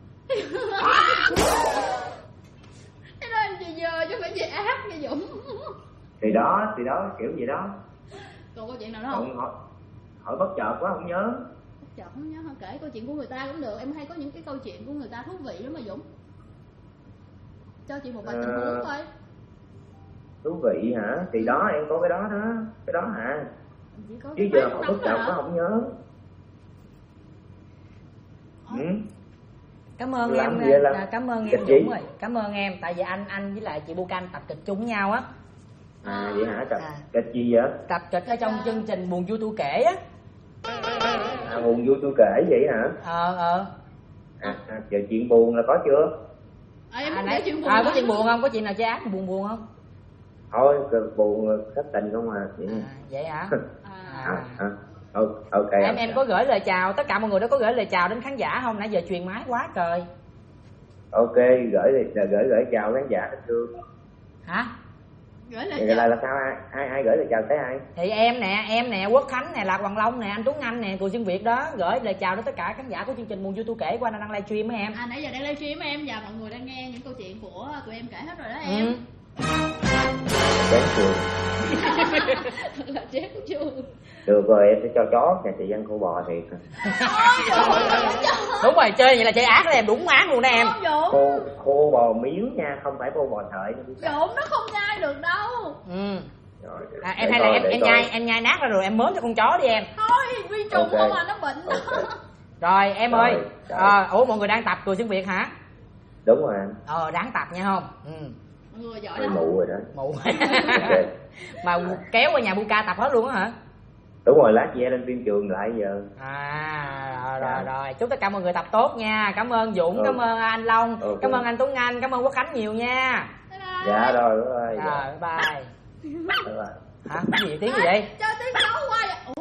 Cái đó em chị dơ chứ phải chị ác nha Dũng. Thì đó kiểu gì đó. Còn có chuyện nào nữa không? Hỏi bất chợt quá không nhớ. Trời không nhớ, kể câu chuyện của người ta cũng được. Em hay có những cái câu chuyện của người ta thú vị lắm mà Dũng. Cho chị một vài tình huống thôi. Thú vị hả? Thì đó em có cái đó hả? Chứ giờ học phức tạp có không nhớ. Cảm ơn em, cảm ơn em Dũng rồi. Cảm ơn em, tại vì anh với lại chị Bukan tập kịch chung nhau á. Vậy hả? Kịch gì vậy? Tập kịch ở trong chương trình Buồn Vui Tôi Kể á. Buồn Vui Tôi Kể vậy hả? Giờ chuyện buồn là có chưa? Có chuyện buồn không? Có chuyện nào chơi ác buồn không? Thôi buồn thất tình không à. Vậy hả? Ok. Em có gửi lời chào, tất cả mọi người đó có gửi lời chào đến khán giả không? Nãy giờ truyền máy quá trời. Ok, gửi chào khán giả thân thương. Hả? Gửi lời chào là sao? Ai gửi lời chào tới ai? Thì em nè, Quốc Khánh nè, Lạc Hoàng Long nè, anh Tuấn Anh nè, Cù Xuyên Việt đó, gửi lời chào đến tất cả khán giả của chương trình Buồn Vui Tôi Kể qua đang livestream á em. Nãy giờ đang livestream em và mọi người đang nghe những câu chuyện của tụi em kể hết rồi đó em. Chán trường. Là chán trường. Được rồi, em sẽ cho chó nhà chị ăn khô bò thiệt. Đúng rồi, chơi vậy là chơi ác đó em, đúng ác luôn đó em. Khô bò miếng nha, không phải khô bò sợi. Dũng nó không nhai được đâu. Rồi, em hay là em nhai nát ra rồi em mớm cho con chó đi em. Thôi, vi trùng không mà nó bệnh đó. Rồi em ơi, ủa mọi người đang tập Cù Xuyên Việt hả? Đúng rồi anh. Đáng tập nha không? Mọi người giỏi lắm. Mụ rồi đó. Mụ. Mà kéo qua nhà Buka tập hết luôn á hả? Đúng rồi, lát về lên phim trường lại giờ. Rồi. Chúc tất cả mọi người tập tốt nha. Cảm ơn Dũng, cảm ơn anh Long, cảm ơn anh Tuấn Anh, cảm ơn Quốc Khánh nhiều nha. Dạ rồi, bye. Hả? Cái gì tiếng gì vậy? Cho tiếng chó qua vậy.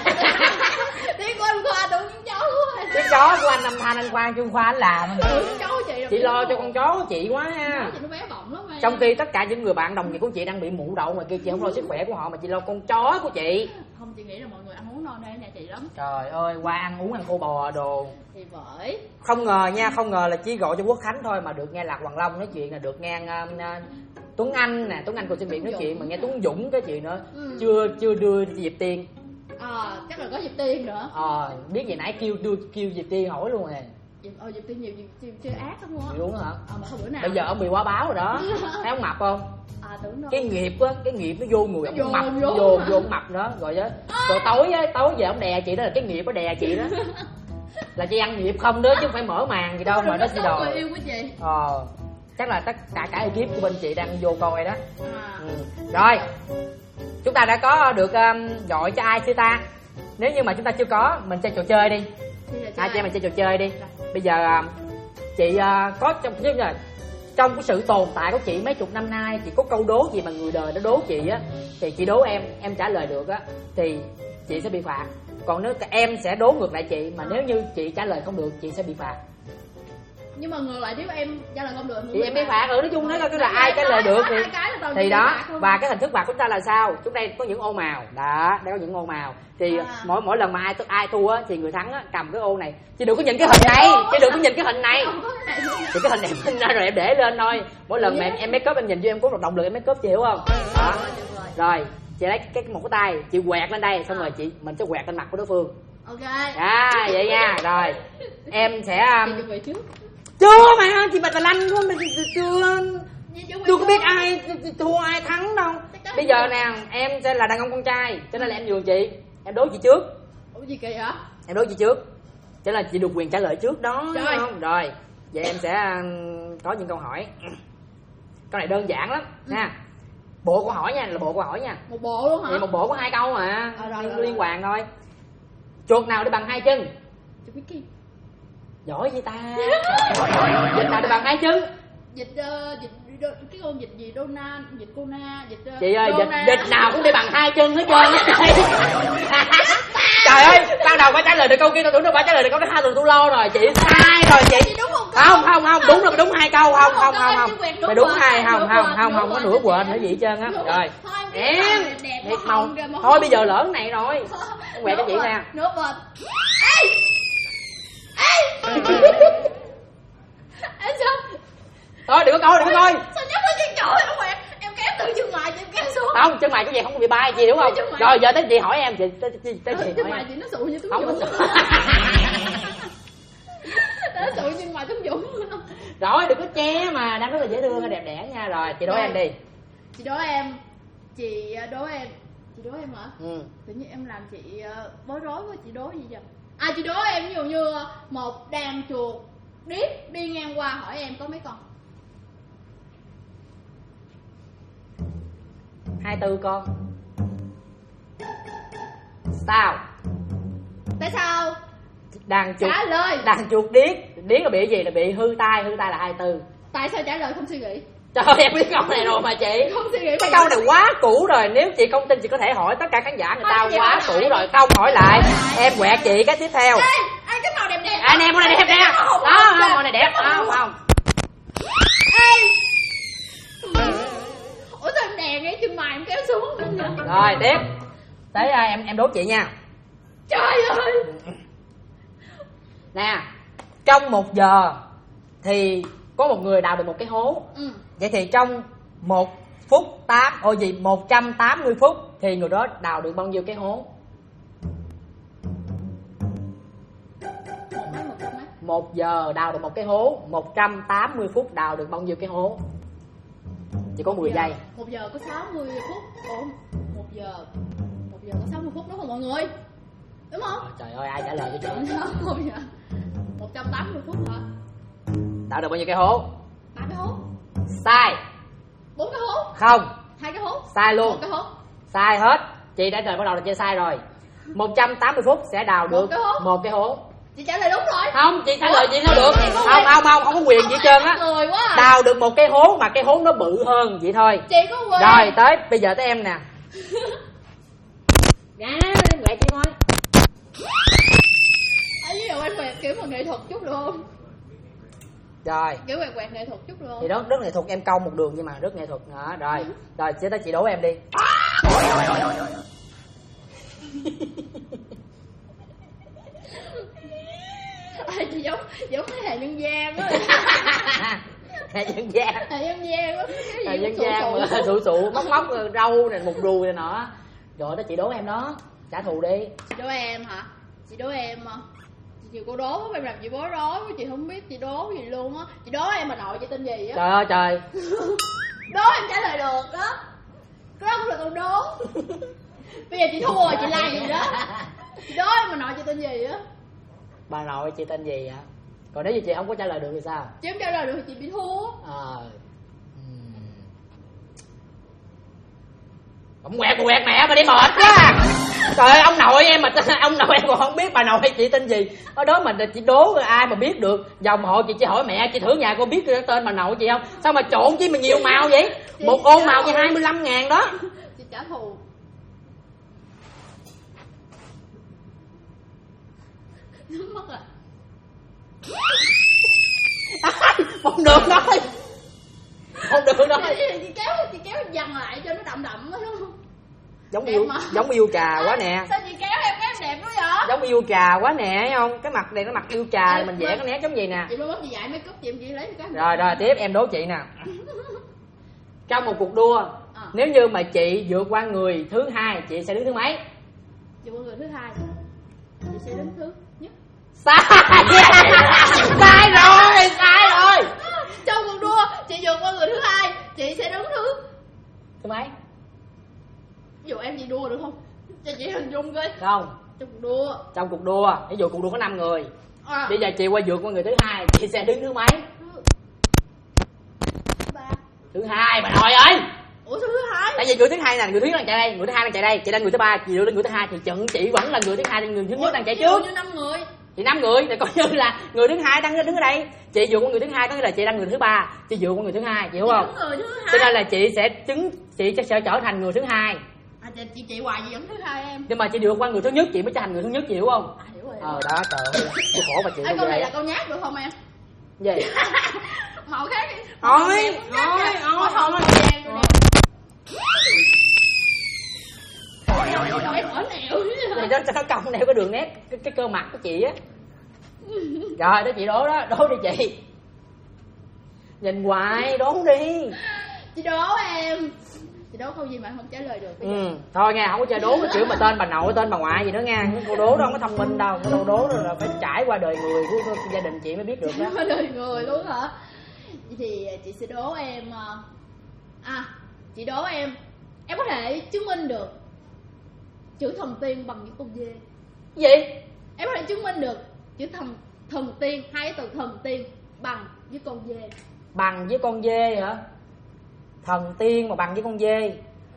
Tiếng của anh Khoa tưởng tiếng chó quá. Tiếng chó của anh Âm Thanh, anh Quang, Trương Khoa anh làm. Chị lo cho con chó của chị quá ha. Nó bé bỏng lắm. Trong khi tất cả những người bạn đồng nghiệp của chị đang bị mụ đậu mà kia, chị không lo sức khỏe của họ mà chị lo con chó của chị. Không, chị nghĩ là mọi người ăn uống no nê ở nhà chị lắm. Trời ơi, qua ăn uống ăn khô bò đồ. Thì bởi không ngờ là chỉ gọi cho Quốc Khánh thôi mà được nghe Lạc Hoàng Long nói chuyện, là được nghe Tuấn Anh nè, Tuấn Anh Cù Xuyên Việt nói chuyện, mà nghe Tuấn Dũng cái chuyện nữa. Chưa đưa Diệp Tiên. Chắc là có Diệp Tiên nữa. Biết gì nãy kêu Diệp Tiên hỏi luôn rồi. Diệp Tiên nhiều chơi ác lắm á. Đúng hả? Mà không bữa nào. Bây giờ ông bị quá báo rồi đó. Thấy ông mập không? Cái nghiệp nó vô người ông mập, vô ông mập đó rồi đó. Rồi tối về ông đè chị đó, là cái nghiệp nó đè chị đó. Là chị ăn nghiệp không đó chứ không phải mở màn gì đâu mà nó chỉ đòi. Yêu của chị. Chắc là tất cả ekip của bên chị đang vô coi đó. Rồi, chúng ta đã có được gọi cho ai chưa ta? Nếu như mà chúng ta chưa có, mình chơi trò chơi đi. Hai chị em mình chơi trò chơi đi. Bây giờ chị có trong cái sự tồn tại của chị mấy chục năm nay, chị có câu đố gì mà người đời nó đố chị á, thì chị đố em trả lời được á thì chị sẽ bị phạt. Còn nếu em sẽ đố ngược lại chị, mà nếu như chị trả lời không được chị sẽ bị phạt. Nhưng mà ngược lại nếu em trả lời không được thì em bị phạt. Nói chung đó là ai trả lời được thì đó. Và cái hình thức phạt của chúng ta là sao? Chúng đây có những ô màu đó, đây có những ô màu thì mỗi lần mà ai thua á thì người thắng á cầm cái ô này, chứ đừng có nhìn cái hình này, chứ đừng có nhìn cái hình này. Thì cái hình này em ra rồi em để lên thôi. Mỗi lần mà em make up em nhìn vô em có động lực em make up, chị hiểu không? Đó. Rồi chị lấy một cái tay chị quẹt lên đây, xong rồi mình sẽ quẹt lên mặt của đối phương. Ok. Vậy nha. Rồi em sẽ chưa mà chị Bạch Tà Lanh quá mà chưa có biết ai thua ai thắng đâu. Bây giờ nè em sẽ là đàn ông con trai cho nên là em nhường chị, em đố chị trước. Ủa gì kỳ hả? Em đố chị trước cho nên là chị được quyền trả lời trước đó, đúng không? Rồi vậy em sẽ có những câu hỏi. Câu này đơn giản lắm nha. Bộ câu hỏi nha, là bộ câu hỏi nha. Một bộ luôn hả? Vậy một bộ có 2 câu mà liên quan thôi. Chuột nào đi bằng 2 chân? Chuột Mickey. Giỏi vậy ta. Vịt nào đi bằng 2 chân? Vịt cái con vịt gì Dona, vịt Kona, vịt chị ơi, vịt nào cũng đi bằng 2 chân hết trơn. Trời ơi, ban đầu phải trả lời được câu kia, tôi tưởng đâu phải trả lời được câu thứ 2 rồi tôi lo rồi, chị sai rồi chị. Không, đúng rồi, đúng 2 câu, không. Phải đúng 2, không có nửa quên nữa gì hết trơn á. Rồi. Em đẹp màu. Thôi bây giờ lỡ cái này rồi. Quẹt cho chị nè. Nửa bệt. Em sao? Thôi đừng có coi. Sao nhắc tới chân trời nó quẹt. Em kéo từ chân ngoài em kéo xuống. Không, chân mày của chị không có bị bay chị đúng không? Rồi giờ tới chị hỏi em, tới chị chân mày chị nó sụ như Tuấn Dũng. Nó sụ như mày Tuấn Dũng. Rồi đừng có che mà, đang rất là dễ thương, đẹp đẽ nha. Rồi chị đố em đi. Chị đố em. Chị đố em. Chị đố em hả? Tự nhiên em làm chị bối rối quá. Chị đố gì vậy? Chị đố em ví dụ như một đàn chuột điếc đi ngang qua hỏi em có mấy con? 24 con. Sao? Tại sao? Đàn chuột. Trả lời. Đàn chuột điếc là bị gì? Là bị hư tai là 24. Tại sao trả lời không suy nghĩ? Trời ơi, em biết câu này rồi mà chị. Không suy nghĩ. Cái câu này quá cũ rồi. Nếu chị không tin chị có thể hỏi tất cả khán giả, người ta quá cũ rồi. Không hỏi lại. Em quẹt chị cái tiếp theo. Ê, cái màu đẹp đẹp. Anh em con này đẹp nè. Đó, màu này đẹp. Không. Ủa sao em đèn ấy, chân mày em kéo xuống. Rồi tiếp. Tới em đố chị nha. Trời ơi. Nè, trong 1 giờ thì có một người đào được một cái hố. Vậy thì trong 180 phút thì người đó đào được bao nhiêu cái hố? 1 giờ đào được một cái hố, 180 phút đào được bao nhiêu cái hố? Chỉ có 10 giây. 1 giờ có 60 phút. Ủa, 1 giờ có 60 phút đúng không mọi người? Đúng không? Trời ơi, ai trả lời cho chị? 180 phút hả? Đào được bao nhiêu cái hố? 3 cái hố. Sai. 4 cái hố. Không. 2 cái hố. Sai luôn. 1 cái hố. Sai hết. Chị đã bắt đầu là chơi sai rồi. 180 phút sẽ đào được 1 cái hố. Chị trả lời đúng rồi. Không, chị trả lời chị sao được. Không có quyền gì hết trơn á. Đào được một cái hố mà cái hố nó bự hơn vậy thôi. Chị có quyền. Rồi tới bây giờ tới em nè. Quẹt chị thôi. Ví dụ em quẹt kiểu mà nghệ thuật chút được không? Rồi. Kiểu quẹt nghệ thuật chút được không? Thì đó rất nghệ thuật, em cong một đường nhưng mà rất nghệ thuật đó. Rồi. Rồi sẽ tới chị đố em đi. Chị giống cái Hà Nhân Giang á. Hà Nhân Giang á. Hà Nhân Giang mà sụ móc râu này một đùi này nọ. Rồi đó chị đố em đó. Trả thù đi. Chị đố em hả? Chị đố em hả? Chị cô đố em làm chị bối rối, chị không biết chị đố gì luôn á. Chị đố em bà nội chị tên gì á? Trời ơi trời. Đố em trả lời được đó. Cái đó cũng là câu đố. Bây giờ chị thua rồi, chị like gì đó. Chị đố em bà nội chị tên gì á? Bà nội chị tên gì hả? Còn nếu như chị không có trả lời được thì sao? Chị không trả lời được thì chị bị thua. Ông quẹt mẹ mà đi mệt quá. Trời ơi, ông nội em còn không biết bà nội chị tên gì. Ở đó mà chị đố ai mà biết được. Dòng họ chị hỏi mẹ, chị thử nhà cô biết tên bà nội chị không? Sao mà trộn chứ mà nhiều màu vậy? Một ô màu như 25.000 đó. Chị trả thù. Nó mất rồi. Không được nói. Không được nói. Chị kéo dằn lại cho nó đậm đó đúng không? Giống yêu trà quá nè. Sao chị kéo em đẹp quá vậy? Giống yêu trà quá nè, thấy không? Cái mặt này nó mặt yêu trà, mình vẽ cái nét giống gì nè. Chị mới chị dạy make up chị lấy cái. Rồi tiếp em đố chị nè. Trong một cuộc đua, nếu như mà chị vượt qua người thứ hai, chị sẽ đứng thứ mấy? Vượt qua người thứ hai, chị sẽ đứng thứ nhất. Sai rồi. Trong cuộc đua chị vượt qua người thứ hai, chị sẽ đứng thứ mấy? Ví dụ em chị đua được không? Cho chị hình dung coi. Không. Trong cuộc đua, ví dụ cuộc đua có 5 người. Bây giờ chị qua vượt qua người thứ hai, chị sẽ đứng thứ mấy? Thứ hai bà nội ơi. Ủa sao thứ hai? Tại vì người thứ hai là người thứ nhất đang chạy đây, người thứ hai đang chạy đây, chị lên người thứ ba, chị lên người thứ hai thì chị vẫn là người thứ hai, người thứ nhất đang chạy trước. Như 5 người. Thì 5 người thì coi như là người thứ hai đang đứng ở đây, chị vượt qua người thứ hai có nghĩa là chị đang người thứ ba, chị vượt qua người thứ hai, chị hiểu không? Cho nên là chị sẽ trở thành người thứ hai. Chị hoài gì vẫn thứ hai em. Nhưng mà chị vượt qua người thứ nhất chị mới trở thành người thứ nhất, chị hiểu không? Hiểu rồi. Đó trời ơi, tôi khổ bà chị. Câu này là câu nhát được không em? Gì? Màu khác đi. Thôi. Em ở nẻo. Thì đó cho nó cong nẻo cái đường nét cái cơ mặt của chị á. Rồi đó chị đố đi chị. Nhìn hoài đố đi. Chị đố em. Chị đố câu gì mà không trả lời được. Thôi nghe, không có chơi đố cái kiểu mà tên bà nội tên bà ngoại gì nữa nha. Cái câu đố đó không có thông minh đâu. Cái câu đố đó là phải trải qua đời người của gia đình chị mới biết được đó. Qua đời người luôn hả? Thì chị sẽ đố em. Chị đố em có thể chứng minh được chữ thần tiên bằng những con dê. Gì? Em có thể chứng minh được chữ thần tiên, hai cái từ thần tiên bằng với con dê. Bằng với con dê hả? Thần tiên mà bằng với con dê.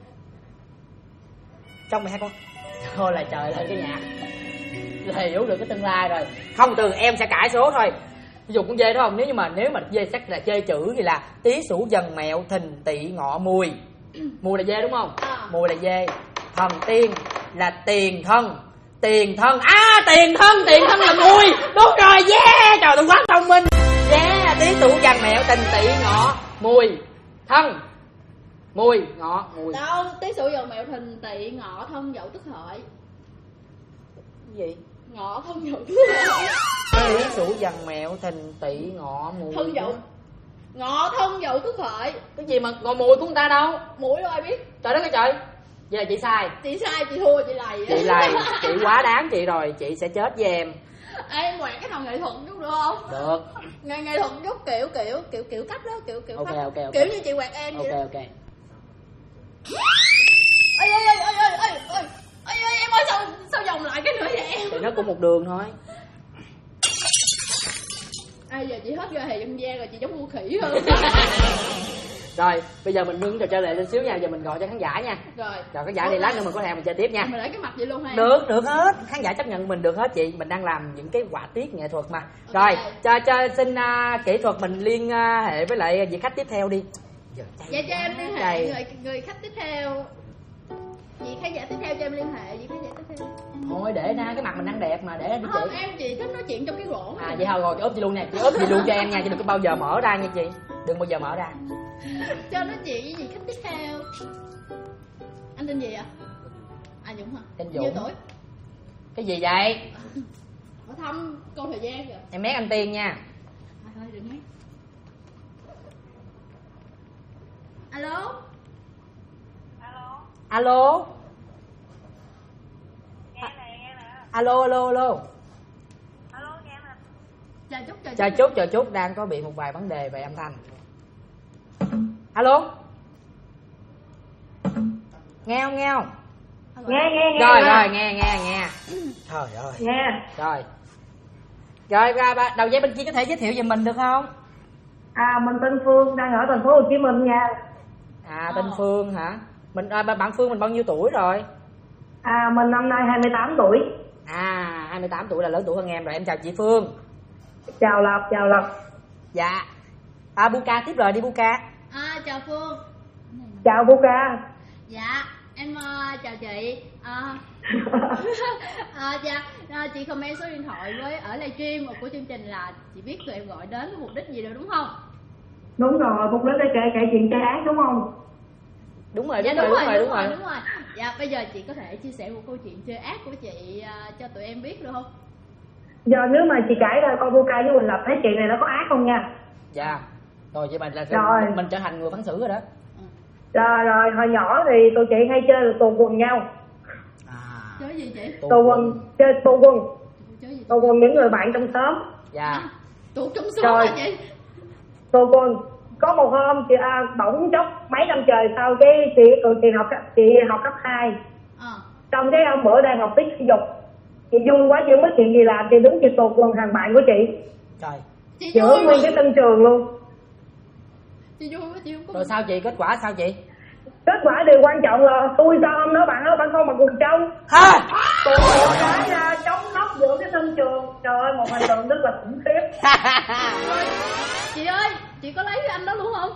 Trong 12 con. Thôi là trời ơi cái nhạc là hiểu được cái tương lai rồi. Không từ em sẽ cãi số thôi. Ví dụ con dê đó không? Nếu mà dê chắc là chơi chữ thì là Tý Sửu Dần Mẹo Thìn Tỵ Ngọ Mùi. Mùi là dê đúng không? Mùi là dê. Thần tiên là tiền thân. Tiền thân là mùi. Đúng rồi, yeah. Trời tôi quá thông minh. Yeah, Tý Sửu Dần Mẹo Thìn Tỵ Ngọ Mùi. Thân Mùi, ngọ, mùi. Đâu, Tý Sửu Dần Mẹo Thìn Tỵ Ngọ Thân Dậu Tức Hợi. Cái gì? Ngọ Thân Dậu Tức Hợi. Tý Sửu Dần Mẹo Thìn Tỵ Ngọ Mùi. Thân Dậu. Ngọ Thân Dậu Tức Hợi. Cái gì mà ngọ mùi của người ta đâu? Mùi đâu ai biết. Trời đất ơi trời. Vậy là chị sai. Chị sai, chị thua, chị lầy. Chị lầy, chị quá đáng chị rồi, chị sẽ chết với em. Ê, em quẹt cái thằng nghệ thuật chút được không? Được. Nghệ thuật chút kiểu cách đó, kiểu okay. Kiểu như chị quẹt em vậy đó. Ok. Ê, em ơi sao vòng lại cái nữa vậy em? Thì nó cũng một đường thôi. Giờ chị hết ra hề trong da rồi, chị giống ngu khỉ hơn. Rồi, bây giờ mình ngưng trò chơi lại lên xíu nha, giờ mình gọi cho khán giả nha. Rồi khán giả đi, lát nữa mình có hàng mình chơi tiếp nha. Mình lấy cái mặt vậy luôn hay? Được hết, khán giả chấp nhận mình được hết chị, mình đang làm những cái họa tiết nghệ thuật mà. Rồi, cho xin kỹ thuật mình liên hệ với lại vị khách tiếp theo đi. Dạ cho em liên hệ người khách tiếp theo. Vị khán giả tiếp theo cho em liên hệ vị khán giả tiếp theo. Thôi để ra cái mặt mình đang đẹp mà, để đi chị. Không, chị thích nói chuyện trong cái rổ. Vậy thôi rồi, ốp chị luôn nè, chị ốp chị luôn cho em nha, chứ đừng có bao giờ mở ra nha chị. Đừng bao giờ mở ra. Cho nói chuyện với vị khách tiếp theo. Anh tên gì ạ? Dũng hả? Tên Dũng. Nhiêu tuổi? Cái gì vậy? Hỏi thăm câu thời gian rồi. Em mét anh Tiên nha. Thôi đừng mét. Alo. Alo. Chờ chút, đang có bị một vài vấn đề về âm thanh. Alo. Nghe không? Nghe. Rồi, nghe. Trời ơi. Nghe. Rồi, đầu dây bên kia có thể giới thiệu về mình được không? Mình tên Phương, đang ở thành phố Hồ Chí Minh nha. Tên Phương hả? Bạn Phương mình bao nhiêu tuổi rồi? Mình năm nay 28 tuổi. 28 tuổi là lớn tuổi hơn em rồi. Em chào chị Phương. Chào Lộc. Dạ. Buka tiếp lời đi Buka. Chào Phương. Chào Buka. Dạ, em chào chị. Chị comment số điện thoại với ở livestream của chương trình là chị biết tụi em gọi đến mục đích gì rồi đúng không? Đúng rồi, mục đích để kể chuyện chơi ác đúng không? Đúng rồi. Dạ, bây giờ chị có thể chia sẻ một câu chuyện chơi ác của chị cho tụi em biết được không? Giờ nếu mà chị kể ra con Buka với Quỳnh Lập thấy chuyện này nó có ác không nha? Dạ. Rồi vậy mình trở thành người phán xử rồi đó. Rồi hồi nhỏ thì tụi chị hay chơi là tù quần nhau. Chơi gì chị? Tù quần. Tù quần những người bạn trong xóm. Dạ. Tù trong xóm hả chị? Tù quần. Có một hôm chị bỗng chốc mấy năm trời sau cái chị học cấp 2. Trong cái hôm bữa đang học tiết thể dục. Chị vui quá, chị không biết chuyện gì làm, chị đứng chị tụt quần thằng bạn của chị. Trời. Giữa nguyên cái sân trường luôn. Chị vui quá, chị không có. Rồi sao chị, kết quả sao chị? Kết quả điều quan trọng là tôi sao hôm đó bạn không mặc quần trong. Tụi cái chống nóc giữa cái sân trường. Trời ơi, một hành động rất là khủng khiếp. Chị ơi, chị có lấy cái anh đó luôn không?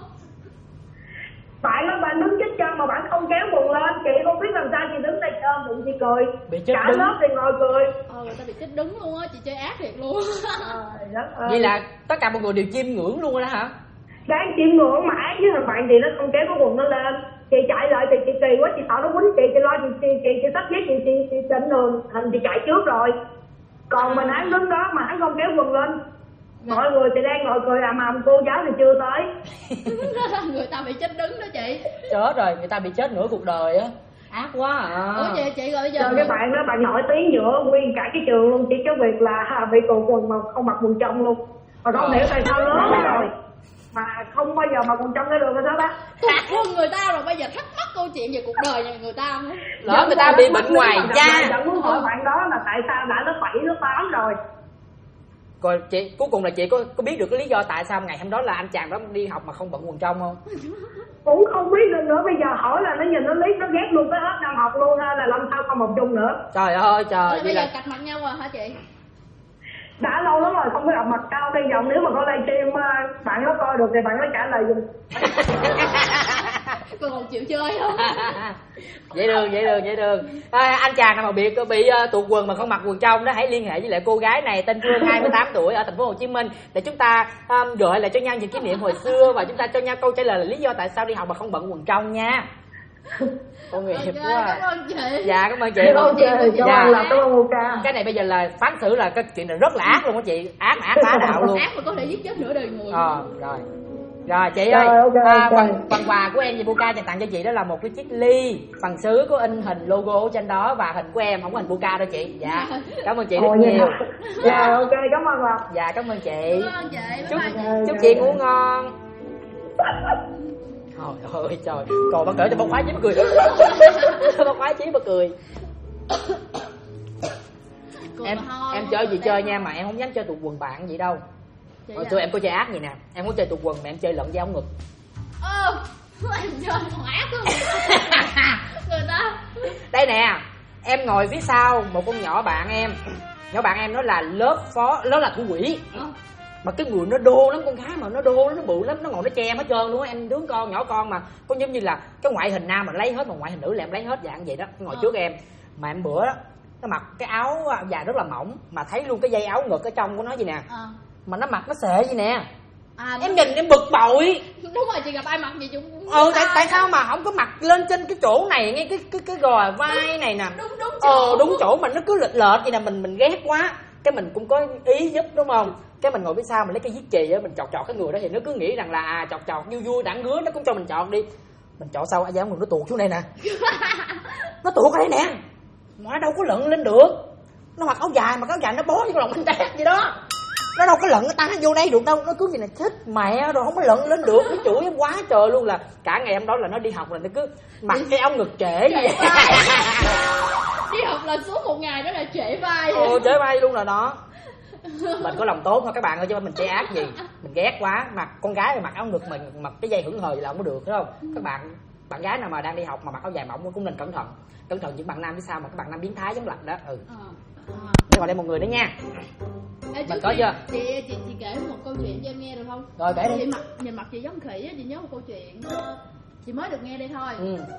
Bạn đứng chết chân mà bạn không kéo quần lên, chị không biết làm sao, chị đứng đây trơn bụng chị cười. Cả đứng. lớp thì ngồi cười. Người ta bị chết đứng luôn á, chị chơi ác thiệt luôn. Vậy là tất cả mọi người đều chiêm ngưỡng luôn đó hả? Đang chiêm ngưỡng mãi với thằng bạn thì nó không kéo cái quần nó lên. Chị chạy lại thì chị kỳ quá, chị sợ nó quýnh chị lo chị tắt giấy chị định đường hình chị chạy trước rồi. Còn mình hắn đứng đó mà hắn không kéo quần lên. Mọi người thì đang ngồi cười ầm, cô giáo thì chưa tới. Người ta bị chết đứng đó chị. Chết rồi, người ta bị chết nửa cuộc đời á. Ác quá à. Ủa chị rồi bây giờ cái bạn đó bạn nổi tiếng giữa nguyên cả cái trường luôn, chỉ cái việc là bị tụt quần mà không mặc quần trong luôn. Mà không hiểu tại sao lớn rồi mà không bao giờ mặc quần trong cái đường cái đó đó. Tụt quần người ta rồi, bây giờ thắc mắc câu chuyện về cuộc đời nhà người ta nữa. Lỡ người ta bị bệnh ngoài da. Vẫn muốn hỏi bạn đó là tại sao đã lớp 7, lớp 8 rồi. Rồi chị, cuối cùng là chị có biết được cái lý do tại sao ngày hôm đó là anh chàng đó đi học mà không bận quần trong không? Cũng không biết được nữa, bây giờ hỏi là nó nhìn nó liếc nó ghét luôn tới hết năm học luôn ha, là làm sao không học chung nữa. Trời ơi trời. Bây giờ cạch mặt nhau rồi hả chị? Đã lâu lắm rồi không có gặp mặt cao, bây giờ nếu mà có livestream bạn nó coi được thì bạn nó trả lời giùm. Cô còn chịu chơi không? Dễ đường. Anh chàng nào mà bị tụt quần mà không mặc quần trong đó, hãy liên hệ với lại cô gái này tên Phương 28 tuổi ở thành phố Hồ Chí Minh để chúng ta gợi lại cho nhau những kỷ niệm hồi xưa và chúng ta cho nhau câu trả lời là lý do tại sao đi học mà không bận quần trong nha. Con nghiệp quá. Cảm ơn chị. Dạ cảm ơn chị. Cái này bây giờ là phán xử là cái chuyện này rất là ác luôn á chị, ác bá đạo luôn. Ác mà có thể giết chết nửa đời người. Rồi chị ơi, phần quà của em về Buka dành tặng cho chị đó là một cái chiếc ly bằng sứ có in hình logo trên đó và hình của em, không có hình Buka đâu chị. Dạ cảm ơn chị rất nhiều. Dạ ok, cảm ơn ạ. Dạ cảm ơn chị. Cảm ơn chị. Chúc chị ngủ ngon. Trời ơi trời, còn bác cỡ cho bác khoái chí bác cười. Bác khoái chí bác cười. Em chơi gì chơi nha, mà em không dám chơi tụt quần bạn vậy đâu. Hồi xưa em có chơi ác vậy nè, em muốn chơi tụt quần mà em chơi lẫn với ống ngực. Em chơi còn ác hơn người ta. Đây nè, em ngồi phía sau một con nhỏ bạn em nó là nó là thủ quỹ. Mà cái người nó đô lắm, con gái mà nó đô lắm, nó bự lắm, nó ngồi nó che hết trơn luôn á. Em đứa con nhỏ con mà có giống như là cái ngoại hình nam mà lấy hết, mà ngoại hình nữ là em lấy hết dạng vậy đó. Nó ngồi trước em mà em bữa đó nó mặc cái áo dài rất là mỏng mà thấy luôn cái dây áo ngực ở trong của nó vậy nè. Mà nó mặc nó xệ vậy nè. Em nhìn em bực bội. Đúng rồi, chị gặp ai mặc gì cũng tại sao mà không có mặc lên trên cái chỗ này, ngay cái gò vai này nè. Đúng chỗ mà nó cứ lệch vậy nè, mình ghét quá. Cái mình cũng có ý giúp đúng không? Cái mình ngồi phía sau mình lấy cái viết chì á, mình chọt cái người đó thì nó cứ nghĩ rằng là chọt vui đặng ngứa nó cũng cho mình chọt đi. Mình chọt sau dám người nó tuột xuống đây nè. Nó tuột ở đây nè. Mà đâu có lận lên được. Nó mặc áo dài nó bó vô lòng anh tét vậy đó. Nó đâu có lận cái tay nó vô đây được đâu. Nó cứ gì này thích mẹ rồi không có lận lên được. Nó chửi em quá trời luôn, là cả ngày hôm đó là nó đi học là nó cứ mặc cái áo ngực trễ như vậy. Đi học là suốt một ngày đó là trễ vai. Trễ vai luôn rồi đó. Mình có lòng tốt thôi các bạn ơi, chứ mình chơi ác gì. Mình ghét quá. Mặc con gái mà mặc áo ngực mình mặc cái dây hững hờ vậy là không có được, phải không? Các bạn gái nào mà đang đi học mà mặc áo dài mỏng cũng nên cẩn thận những bạn nam phía sau mà các bạn nam biến thái giống Lạch đó. Để gọi đây một người nữa nha. Mình có chưa? Chị kể một câu chuyện cho em nghe được không? Rồi kể đi. Nhìn mặt chị giống khỉ á, chị nhớ một câu chuyện chị mới được nghe đây thôi.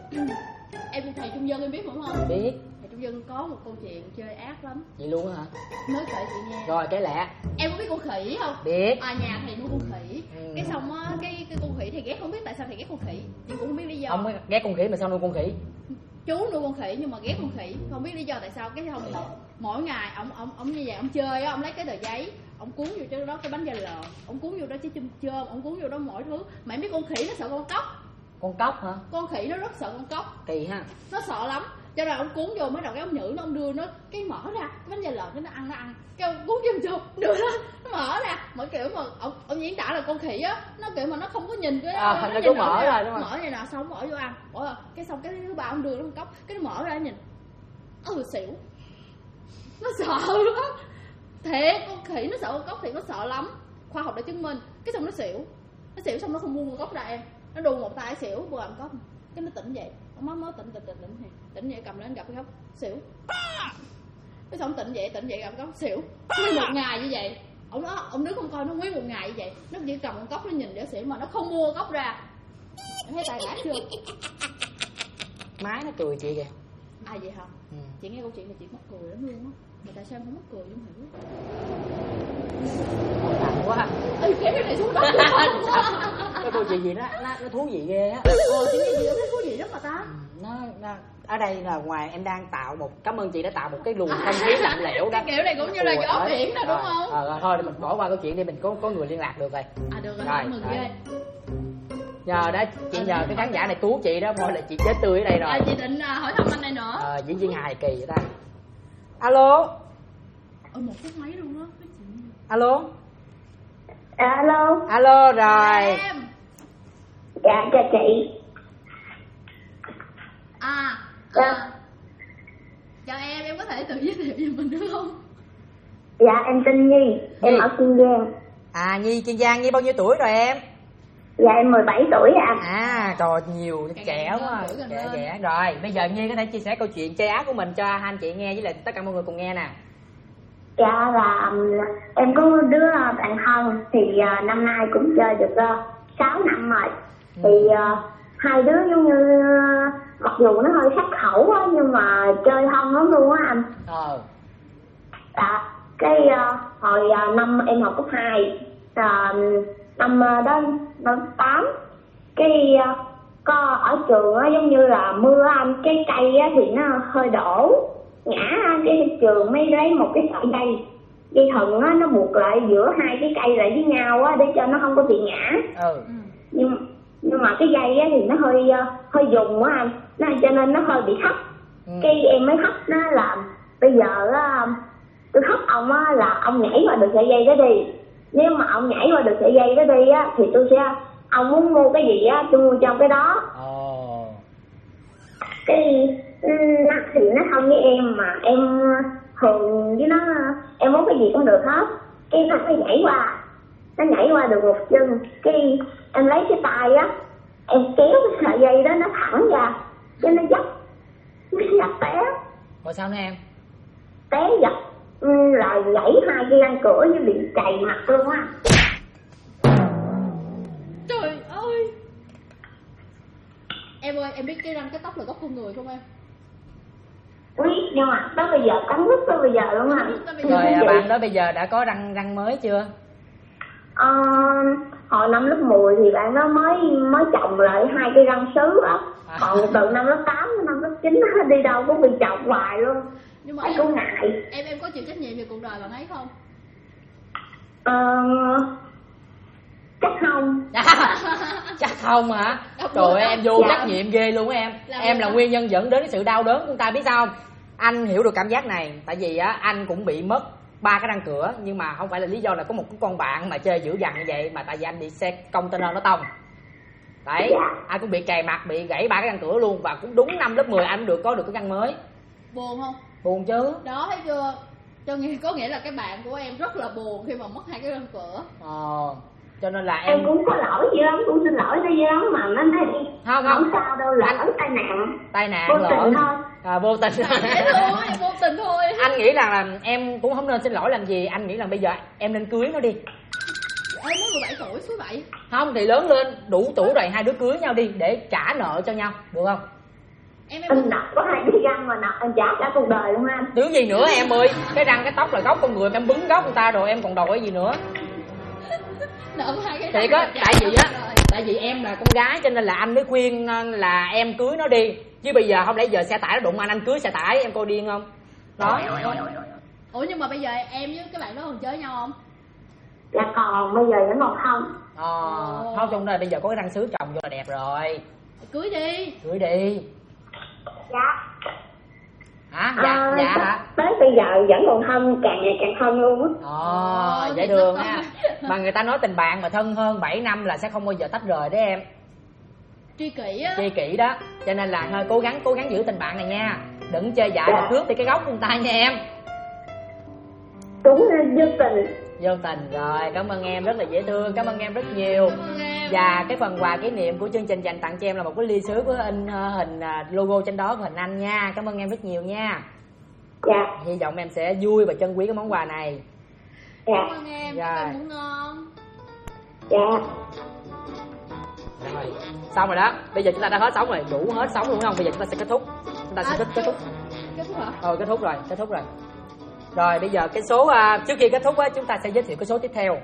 Em thầy Trung Dân em biết không? Biết. Thầy Trung Dân có một câu chuyện chơi ác lắm. Vậy luôn hả? Nói kể chị nghe. Rồi kể lẹ. Em có biết con khỉ không? Biết. Nhà thầy nuôi con khỉ. Cái xong á cái con khỉ thầy ghét, không biết tại sao thầy ghét con khỉ. Chị cũng không biết lý do. Ông ghét con khỉ mà sao nuôi con khỉ? Chú nuôi con khỉ nhưng mà ghét con khỉ, không biết lý do tại sao. Cái xong mỗi ngày ông như vậy, ông chơi á, ông lấy cái tờ giấy, ông cuốn vô cho đó cái bánh da lợn, ông cuốn vô đó trái chôm chôm, ông cuốn vô đó mọi thứ. Mà em biết con khỉ nó sợ con cóc. Con cóc hả? Con khỉ nó rất sợ con cóc. Kỳ ha. Nó sợ lắm. Cho nên ông cuốn vô mới đầu cái ông nhử nó, ông đưa nó cái mở ra cái bánh da lợn cái nó ăn. Cái ông cuốn chôm đưa nó mở ra, mỗi kiểu mà ông diễn tả là con khỉ á, nó kiểu mà nó không có nhìn cái thành ra cứ mở ra đúng không? Mở vậy nè, xong bỏ vô ăn. Cái xong cái thứ ba ông đưa nó con cóc, cái nó mở ra nhìn. Xỉu. Nó sợ lắm. Thiệt, con khỉ nó sợ con cóc thì nó sợ lắm. Khoa học đã chứng minh. Cái xong nó xỉu xong nó không buông con cóc ra em. Nó đù một tay xỉu vừa ăn cóc. Cái nó tỉnh dậy, ông mới tỉnh dậy cầm lên gặp cái cóc xỉu. Cái xong tỉnh dậy gặp cóc xỉu. Nguyên một ngày như vậy. Ông đứa không coi nó nguyên một ngày như vậy. Nó chỉ cầm con cóc nó nhìn để xỉu mà nó không mua cóc ra. Em thấy tài gái chưa? Mái nó cười chị kìa. Vậy hả? Chị nghe câu chuyện này chị mắc cười lắm luôn á. Mà tại sao em không mắc cười không hiểu? Nặng quá. Kéo cái này xuống đất. Cái câu chuyện gì nó thú vị ghê á. Chuyện gì nó thú vị lắm mà ta. Nó ở đây là ngoài em đang tạo một, cảm ơn chị đã tạo một cái luồng không khí lạnh lẽo đó. Cái kiểu này cũng như là gió biển đó đúng không? Thôi mình bỏ qua câu chuyện đi, mình có người liên lạc được rồi. Được rồi, mừng ghê. Giờ đó chị nhờ cái khán giả này cứu chị đó, thôi là chị chết tươi ở đây rồi. Chị định hỏi thăm anh này nữa. Diễn viên hài kỳ vậy ta. Alo. Một phút mấy luôn á. Alo. Alo. Alo rồi. Em. Dạ chào chị. Chào em có thể tự giới thiệu về mình được không? Dạ em tên Nhi, em ở Kiên Giang. Nhi Kiên Giang. Nhi bao nhiêu tuổi rồi em? Dạ em 17 tuổi ạ. Trời nhiều trẻ quá. Trẻ. Rồi bây giờ Nhi có thể chia sẻ câu chuyện chơi ác của mình cho hai anh chị nghe với lại tất cả mọi người cùng nghe nè. Dạ là em có đứa bạn thân thì năm nay cũng chơi được 6 năm rồi. Thì hai đứa giống như mặc dù nó hơi khắc khẩu á nhưng mà chơi thân lắm luôn á anh. Dạ cái hồi năm em học cấp 2 năm đó năm 8 cái có ở trường á giống như là mưa anh, cái cây á thì nó hơi đổ ngã, cái trường mới lấy một cái sợi dây thừng á nó buộc lại giữa hai cái cây lại với nhau á để cho nó không có bị ngã. Nhưng mà cái dây á thì nó hơi dùng á anh, cho nên nó hơi bị thấp. Cái em mới thấp nó là bây giờ tôi thấp ông á là ông nhảy qua được sợi dây đó đi. Nếu mà ông nhảy qua được sợi dây đó đi á thì tôi sẽ, ông muốn mua cái gì á tôi mua cho cái đó. Cái thì nó thân với em mà em thường với nó, em muốn cái gì cũng được hết. Cái nó nhảy qua được một chân, cái em lấy cái tay á em kéo cái sợi dây đó nó thẳng ra cái nó dấp té. Rồi sao nữa em? Té dập là gãy hai cái răng cửa với bị chày mặt luôn á. Trời ơi. Em ơi, em biết cái răng cái tóc là gốc con người không em? Biết, nhưng mà tới bây giờ cắn rứt tới bây giờ luôn à. Rồi bạn đó bây giờ đã có răng mới chưa? Hồi năm lớp 10 thì bạn đó mới chồng lại hai cái răng sứ á. Còn từ năm lớp 8 đến năm lớp 9 đi đâu cũng bị chọc hoài luôn. Nhưng mà cũng ngại. Em có chịu trách nhiệm về cuộc đời bạn ấy không? Chắc không. Chắc không hả? Trời ơi em vô trách nhiệm ghê luôn á em. Em là nguyên nhân dẫn đến cái sự đau đớn của người ta, biết sao không? Anh hiểu được cảm giác này, tại vì á anh cũng bị mất 3 cái răng cửa, nhưng mà không phải là lý do là có một cái con bạn mà chơi dữ dằn như vậy, mà tại vì anh bị xe container nó tông. Đấy, anh cũng bị kề mặt, bị gãy 3 cái răng cửa luôn, và cũng đúng năm lớp 10 anh có được cái răng mới. Buồn không? Buồn chứ. Đó thấy chưa? Có nghĩa là cái bạn của em rất là buồn khi mà mất 2 cái răng cửa. Cho nên là em cũng có lỗi dữ lắm, cũng xin lỗi dữ lắm mà nó thấy không sao đâu, lỡ tai nạn vô tình thôi. Vô tình thôi. Vô tình thôi. Anh nghĩ là em cũng không nên xin lỗi làm gì, anh nghĩ là bây giờ em nên cưới nó đi. Mới 17 tuổi suối vậy. Không thì lớn lên đủ tuổi rồi hai đứa cưới nhau đi để trả nợ cho nhau, được không? Em nợ có 2 cái răng mà nợ anh trả cả cuộc đời luôn anh. Thứ gì nữa em ơi, cái răng cái tóc là gốc con người, em bứng gốc người ta rồi em còn đòi cái gì nữa? Thiệt á, tại vì em là con gái cho nên là anh mới khuyên là em cưới nó đi, chứ bây giờ không lẽ giờ xe tải nó đụng anh cưới xe tải, em coi điên không? Đó. Ủa nhưng mà bây giờ em với các bạn đó còn chơi nhau không? Dạ còn, bây giờ vẫn còn không. Không, trong đây bây giờ có cái răng sứ trồng vô là đẹp rồi. Cưới đi. Dạ. Hả? Dạ hả? Tới bây giờ vẫn còn thân, càng ngày càng thân luôn á. Dễ thương ha. Mà người ta nói tình bạn mà thân hơn 7 năm là sẽ không bao giờ tách rời đấy em. Tri kỷ á. Tri kỷ đó. Cho nên là hơi cố gắng giữ tình bạn này nha. Đừng chơi dại mà cướp đi cái gốc của người ta nha em. Đúng vô tình. Vô tình rồi, cảm ơn em rất là dễ thương, cảm ơn em rất nhiều. Và cái phần quà kỷ niệm của chương trình dành tặng cho em là một cái ly sứ có in hình logo trên đó của hình anh nha. Cảm ơn em rất nhiều nha. Dạ. Hy vọng em sẽ vui và trân quý cái món quà này. Dạ. Cảm ơn em, chúc em ngủ ngon. Dạ. Rồi, xong rồi đó. Bây giờ chúng ta đã hết sống rồi, đủ hết sống luôn đúng không? Bây giờ chúng ta sẽ kết thúc. Chúng ta sẽ kết thúc. Kết thúc hả? Kết thúc rồi. Rồi bây giờ cái số trước khi kết thúc á chúng ta sẽ giới thiệu cái số tiếp theo.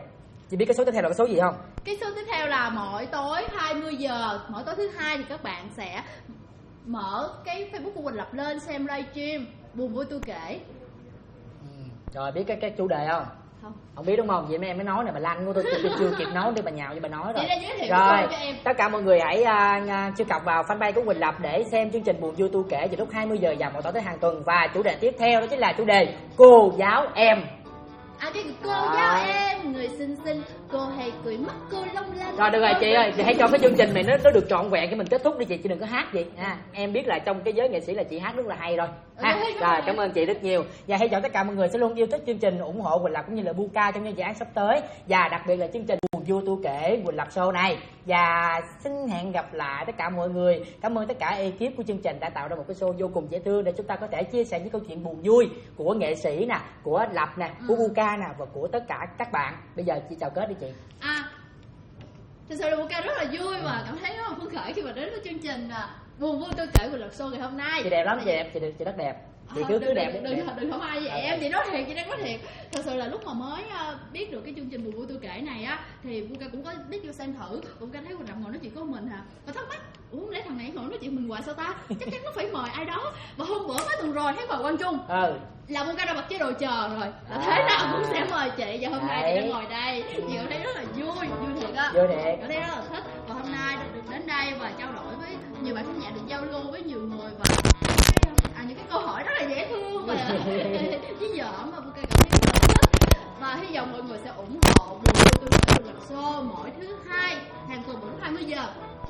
Chị biết cái số tiếp theo là cái số gì không? Cái số tiếp theo là mỗi tối 20 giờ, mỗi tối thứ hai thì các bạn sẽ mở cái Facebook của Quỳnh Lập lên xem livestream buồn vui tôi kể. Rồi biết cái chủ đề không? Không biết đúng không? Vậy mấy em mới nói này, bà lanh của tôi chưa kịp nói đi, bà nhào cho bà nói rồi. Rồi, tất cả mọi người hãy truy cập vào fanpage của Quỳnh Lập để xem chương trình buồn vui tôi kể vào lúc 20 giờ vào mỗi tối tới hàng tuần. Và chủ đề tiếp theo đó chính là chủ đề cô giáo em. Cái cô giáo em, người xinh xinh, cô hay cười mắt cô long lanh. Rồi được rồi chị ơi, chị hãy cho cái chương trình này nó được trọn vẹn cái mình kết thúc đi chị đừng có hát gì. Em biết là trong cái giới nghệ sĩ là chị hát rất là hay rồi. Rồi cảm ơn chị rất nhiều. Và hy vọng tất cả mọi người sẽ luôn yêu thích chương trình, ủng hộ Quỳnh Lập cũng như là Buka trong những dự án sắp tới. Và đặc biệt là chương trình buồn vui tôi kể Quỳnh Lập Show này. Và xin hẹn gặp lại tất cả mọi người. Cảm ơn tất cả ekip của chương trình đã tạo ra một cái show vô cùng dễ thương để chúng ta có thể chia sẻ những câu chuyện buồn vui của nghệ sĩ nè, của Lập nè, của Buka nè và của tất cả các bạn. Bây giờ chị chào kết đi chị. Thật sự là Buka rất là vui và cảm thấy rất là phấn khởi khi mà đến với chương trình buồn vui tôi kể Quỳnh Lập Show ngày hôm nay. Chị đẹp lắm, chị rất đẹp. Chị cứ đẹp. Đừng không ai vậy em, chị nói thiệt, chị đang nói thiệt. Thật sự là lúc mà mới biết được cái chương trình buồn vui tôi kể này á thì Buka cũng có biết vô xem thử, cũng cảm thấy Quỳnh Lập ngồi nói chuyện có mình và thắc mắc lẽ thằng này ngồi nói chuyện mình hoài sao ta, chắc chắn nó phải mời ai đó. Và hôm bữa mấy tuần rồi thấy mời Quang Trung là Buka đã bật chế độ chờ rồi, là thế nào cũng sẽ mời chị. Và hôm nay chị đang ngồi đây, chị cảm thấy rất là vui thiệt á, cảm thấy rất là thích. Và hôm nay được đến đây và trao đổi với nhiều bạn khán giả, được giao lưu với nhiều người và những cái câu hỏi rất là dễ thương và với giỡn mà Buka cảm thấy rất là thích. Và hy vọng mọi người sẽ ủng hộ buồn vui tôi kể Quỳnh Lập Show mỗi thứ hai hàng tuần vào lúc 20 giờ.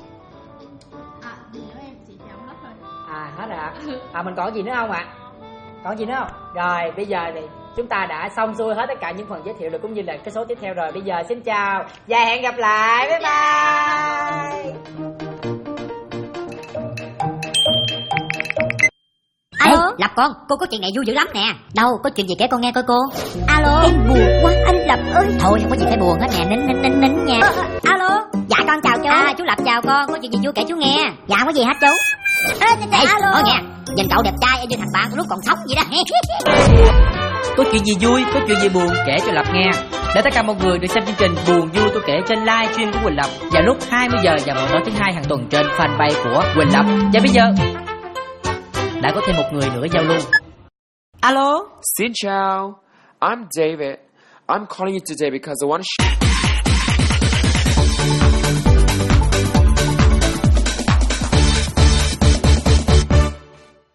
Gì nữa em, chị chào hết rồi. Hết rồi mình còn gì nữa không ạ? Còn gì nữa không? Rồi bây giờ thì chúng ta đã xong xuôi hết tất cả những phần giới thiệu được cũng như là cái số tiếp theo rồi. Bây giờ xin chào và hẹn gặp lại. Bye bye. Alo, Lập con, cô có chuyện này vui dữ lắm nè. Đâu, có chuyện gì kể con nghe coi cô. Alo, em buồn quá anh Lập ơi. Thôi không có gì phải buồn hết nè, nín nha. Alo, dạ con chào chú. Chú Lập chào con, có chuyện gì vui kể chú nghe. Dạ không có gì hết chú. Alo. Thôi nghe, nhìn cậu đẹp trai như thằng bạn lúc còn sống vậy đó. Có chuyện gì vui, có chuyện gì buồn kể cho Lập nghe. Để tất cả mọi người được xem chương trình buồn vui tôi kể trên livestream của Quỳnh Lập vào lúc 20 giờ vào mỗi tối thứ hai hàng tuần trên fanpage của Quỳnh Lập. Và bây giờ đã có thêm một người nữa giao lưu. Alo. Xin chào, I'm David. I'm calling you today because I want to